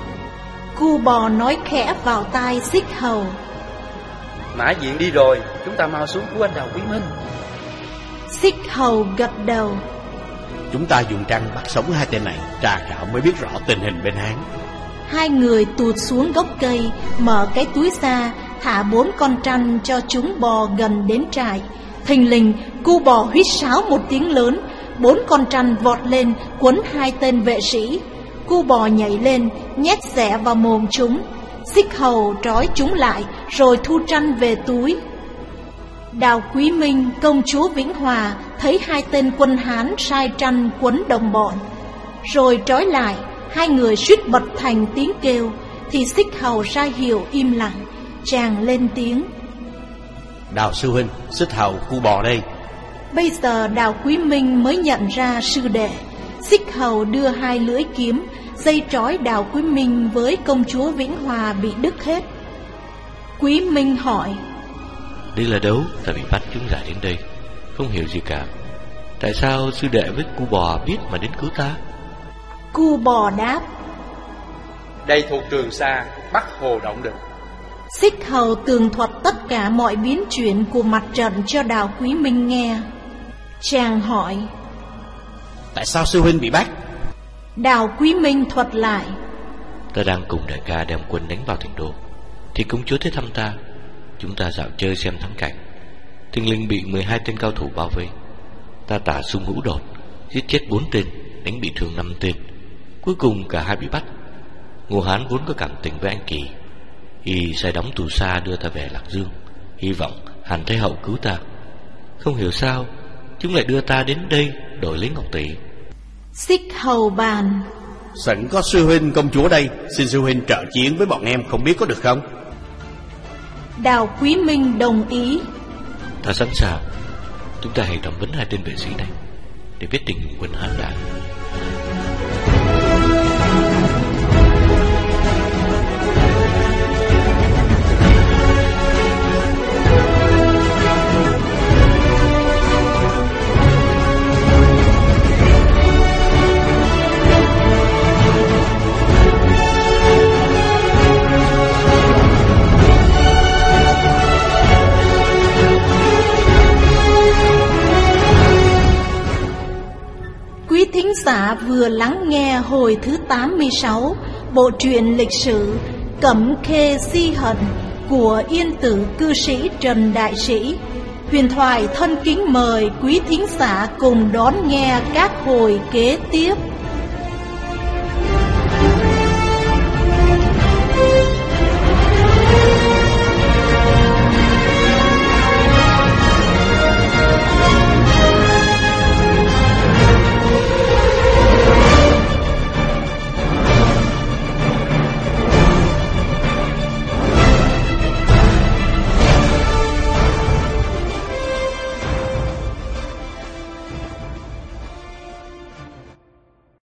Speaker 1: Cu Bò nói khẽ vào tai Xích Hầu.
Speaker 4: Mã Viện đi rồi, chúng ta mau xuống cứu anh Đào Quý Minh.
Speaker 1: Xích Hầu gật đầu.
Speaker 6: Chúng ta dùng trăng bắt sống hai tên này, tra khảo mới biết rõ tình hình bên Hán.
Speaker 1: Hai người tụt xuống gốc cây, mở cái túi ra, thả bốn con trăn cho chúng bò gần đến trại. Thình lình, Cu Bò huýt sáo một tiếng lớn, bốn con trăn vọt lên quấn hai tên vệ sĩ. Cu Bò nhảy lên, nhét xẻ vào mồm chúng. Xích Hầu trói chúng lại, rồi thu trăn về túi. Đào Quý Minh, công chúa Vĩnh Hòa thấy hai tên quân Hán sai trăn quấn đồng bọn, rồi trói lại. Hai người suýt bật thành tiếng kêu, thì Xích Hầu ra hiệu im lặng. Chàng lên tiếng.
Speaker 6: Đào sư huynh, Xích Hầu Cu Bò đây.
Speaker 1: Bây giờ Đào Quý Minh mới nhận ra sư đệ. Xích Hầu đưa hai lưỡi kiếm, dây trói Đào Quý Minh với công chúa Vĩnh Hòa bị đứt hết. Quý Minh hỏi.
Speaker 5: Đây là đâu? Ta bị bắt chúng giải đến đây, không hiểu gì cả. Tại sao sư đệ với Cu Bò biết mà đến cứu ta?
Speaker 1: Cu Bò đáp.
Speaker 4: Đây thuộc Trường Sa, Bắc Hồ Động Định.
Speaker 1: Xích Hầu tường thuật tất cả mọi biến chuyển của mặt trận cho Đào Quý Minh nghe. Chàng hỏi.
Speaker 6: Tại sao sư huynh bị bắt?
Speaker 1: Đào Quý Minh thuật lại.
Speaker 5: Ta đang cùng đại ca đem quân đánh vào thành đô, thì công chúa tới thăm ta. Chúng ta dạo chơi xem thắng cảnh. Thình lình bị mười hai tên cao thủ bao vây. Ta tả xung ngũ đột, giết chết bốn tên, đánh bị thương năm tên. Cuối cùng cả hai bị bắt. Ngô Hán vốn có cảm tình với anh Kỳ, y sai đóng tù xa đưa ta về Lạc Dương, hy vọng Hàn Thái Hậu cứu ta. Không hiểu sao chúng lại đưa ta đến đây đổi lấy ngọc tỷ.
Speaker 1: Xích Hầu bàn.
Speaker 6: Sẵn có sư huynh công chúa đây, xin sư huynh trợ chiến với bọn em, không biết có được không?
Speaker 1: Đào Quý Minh đồng ý.
Speaker 5: Ta sẵn sàng. Chúng ta hãy thẩm vấn hai tên vệ sĩ này để biết tình hình quân Hán đã.
Speaker 1: Quý thính giả vừa lắng nghe hồi thứ tám mươi sáu bộ truyện lịch sử Cẩm Khê Si Hận của yên tử cư sĩ Trần Đại Sĩ. Huyền Thoại thân kính mời quý thính giả cùng đón nghe các hồi kế tiếp.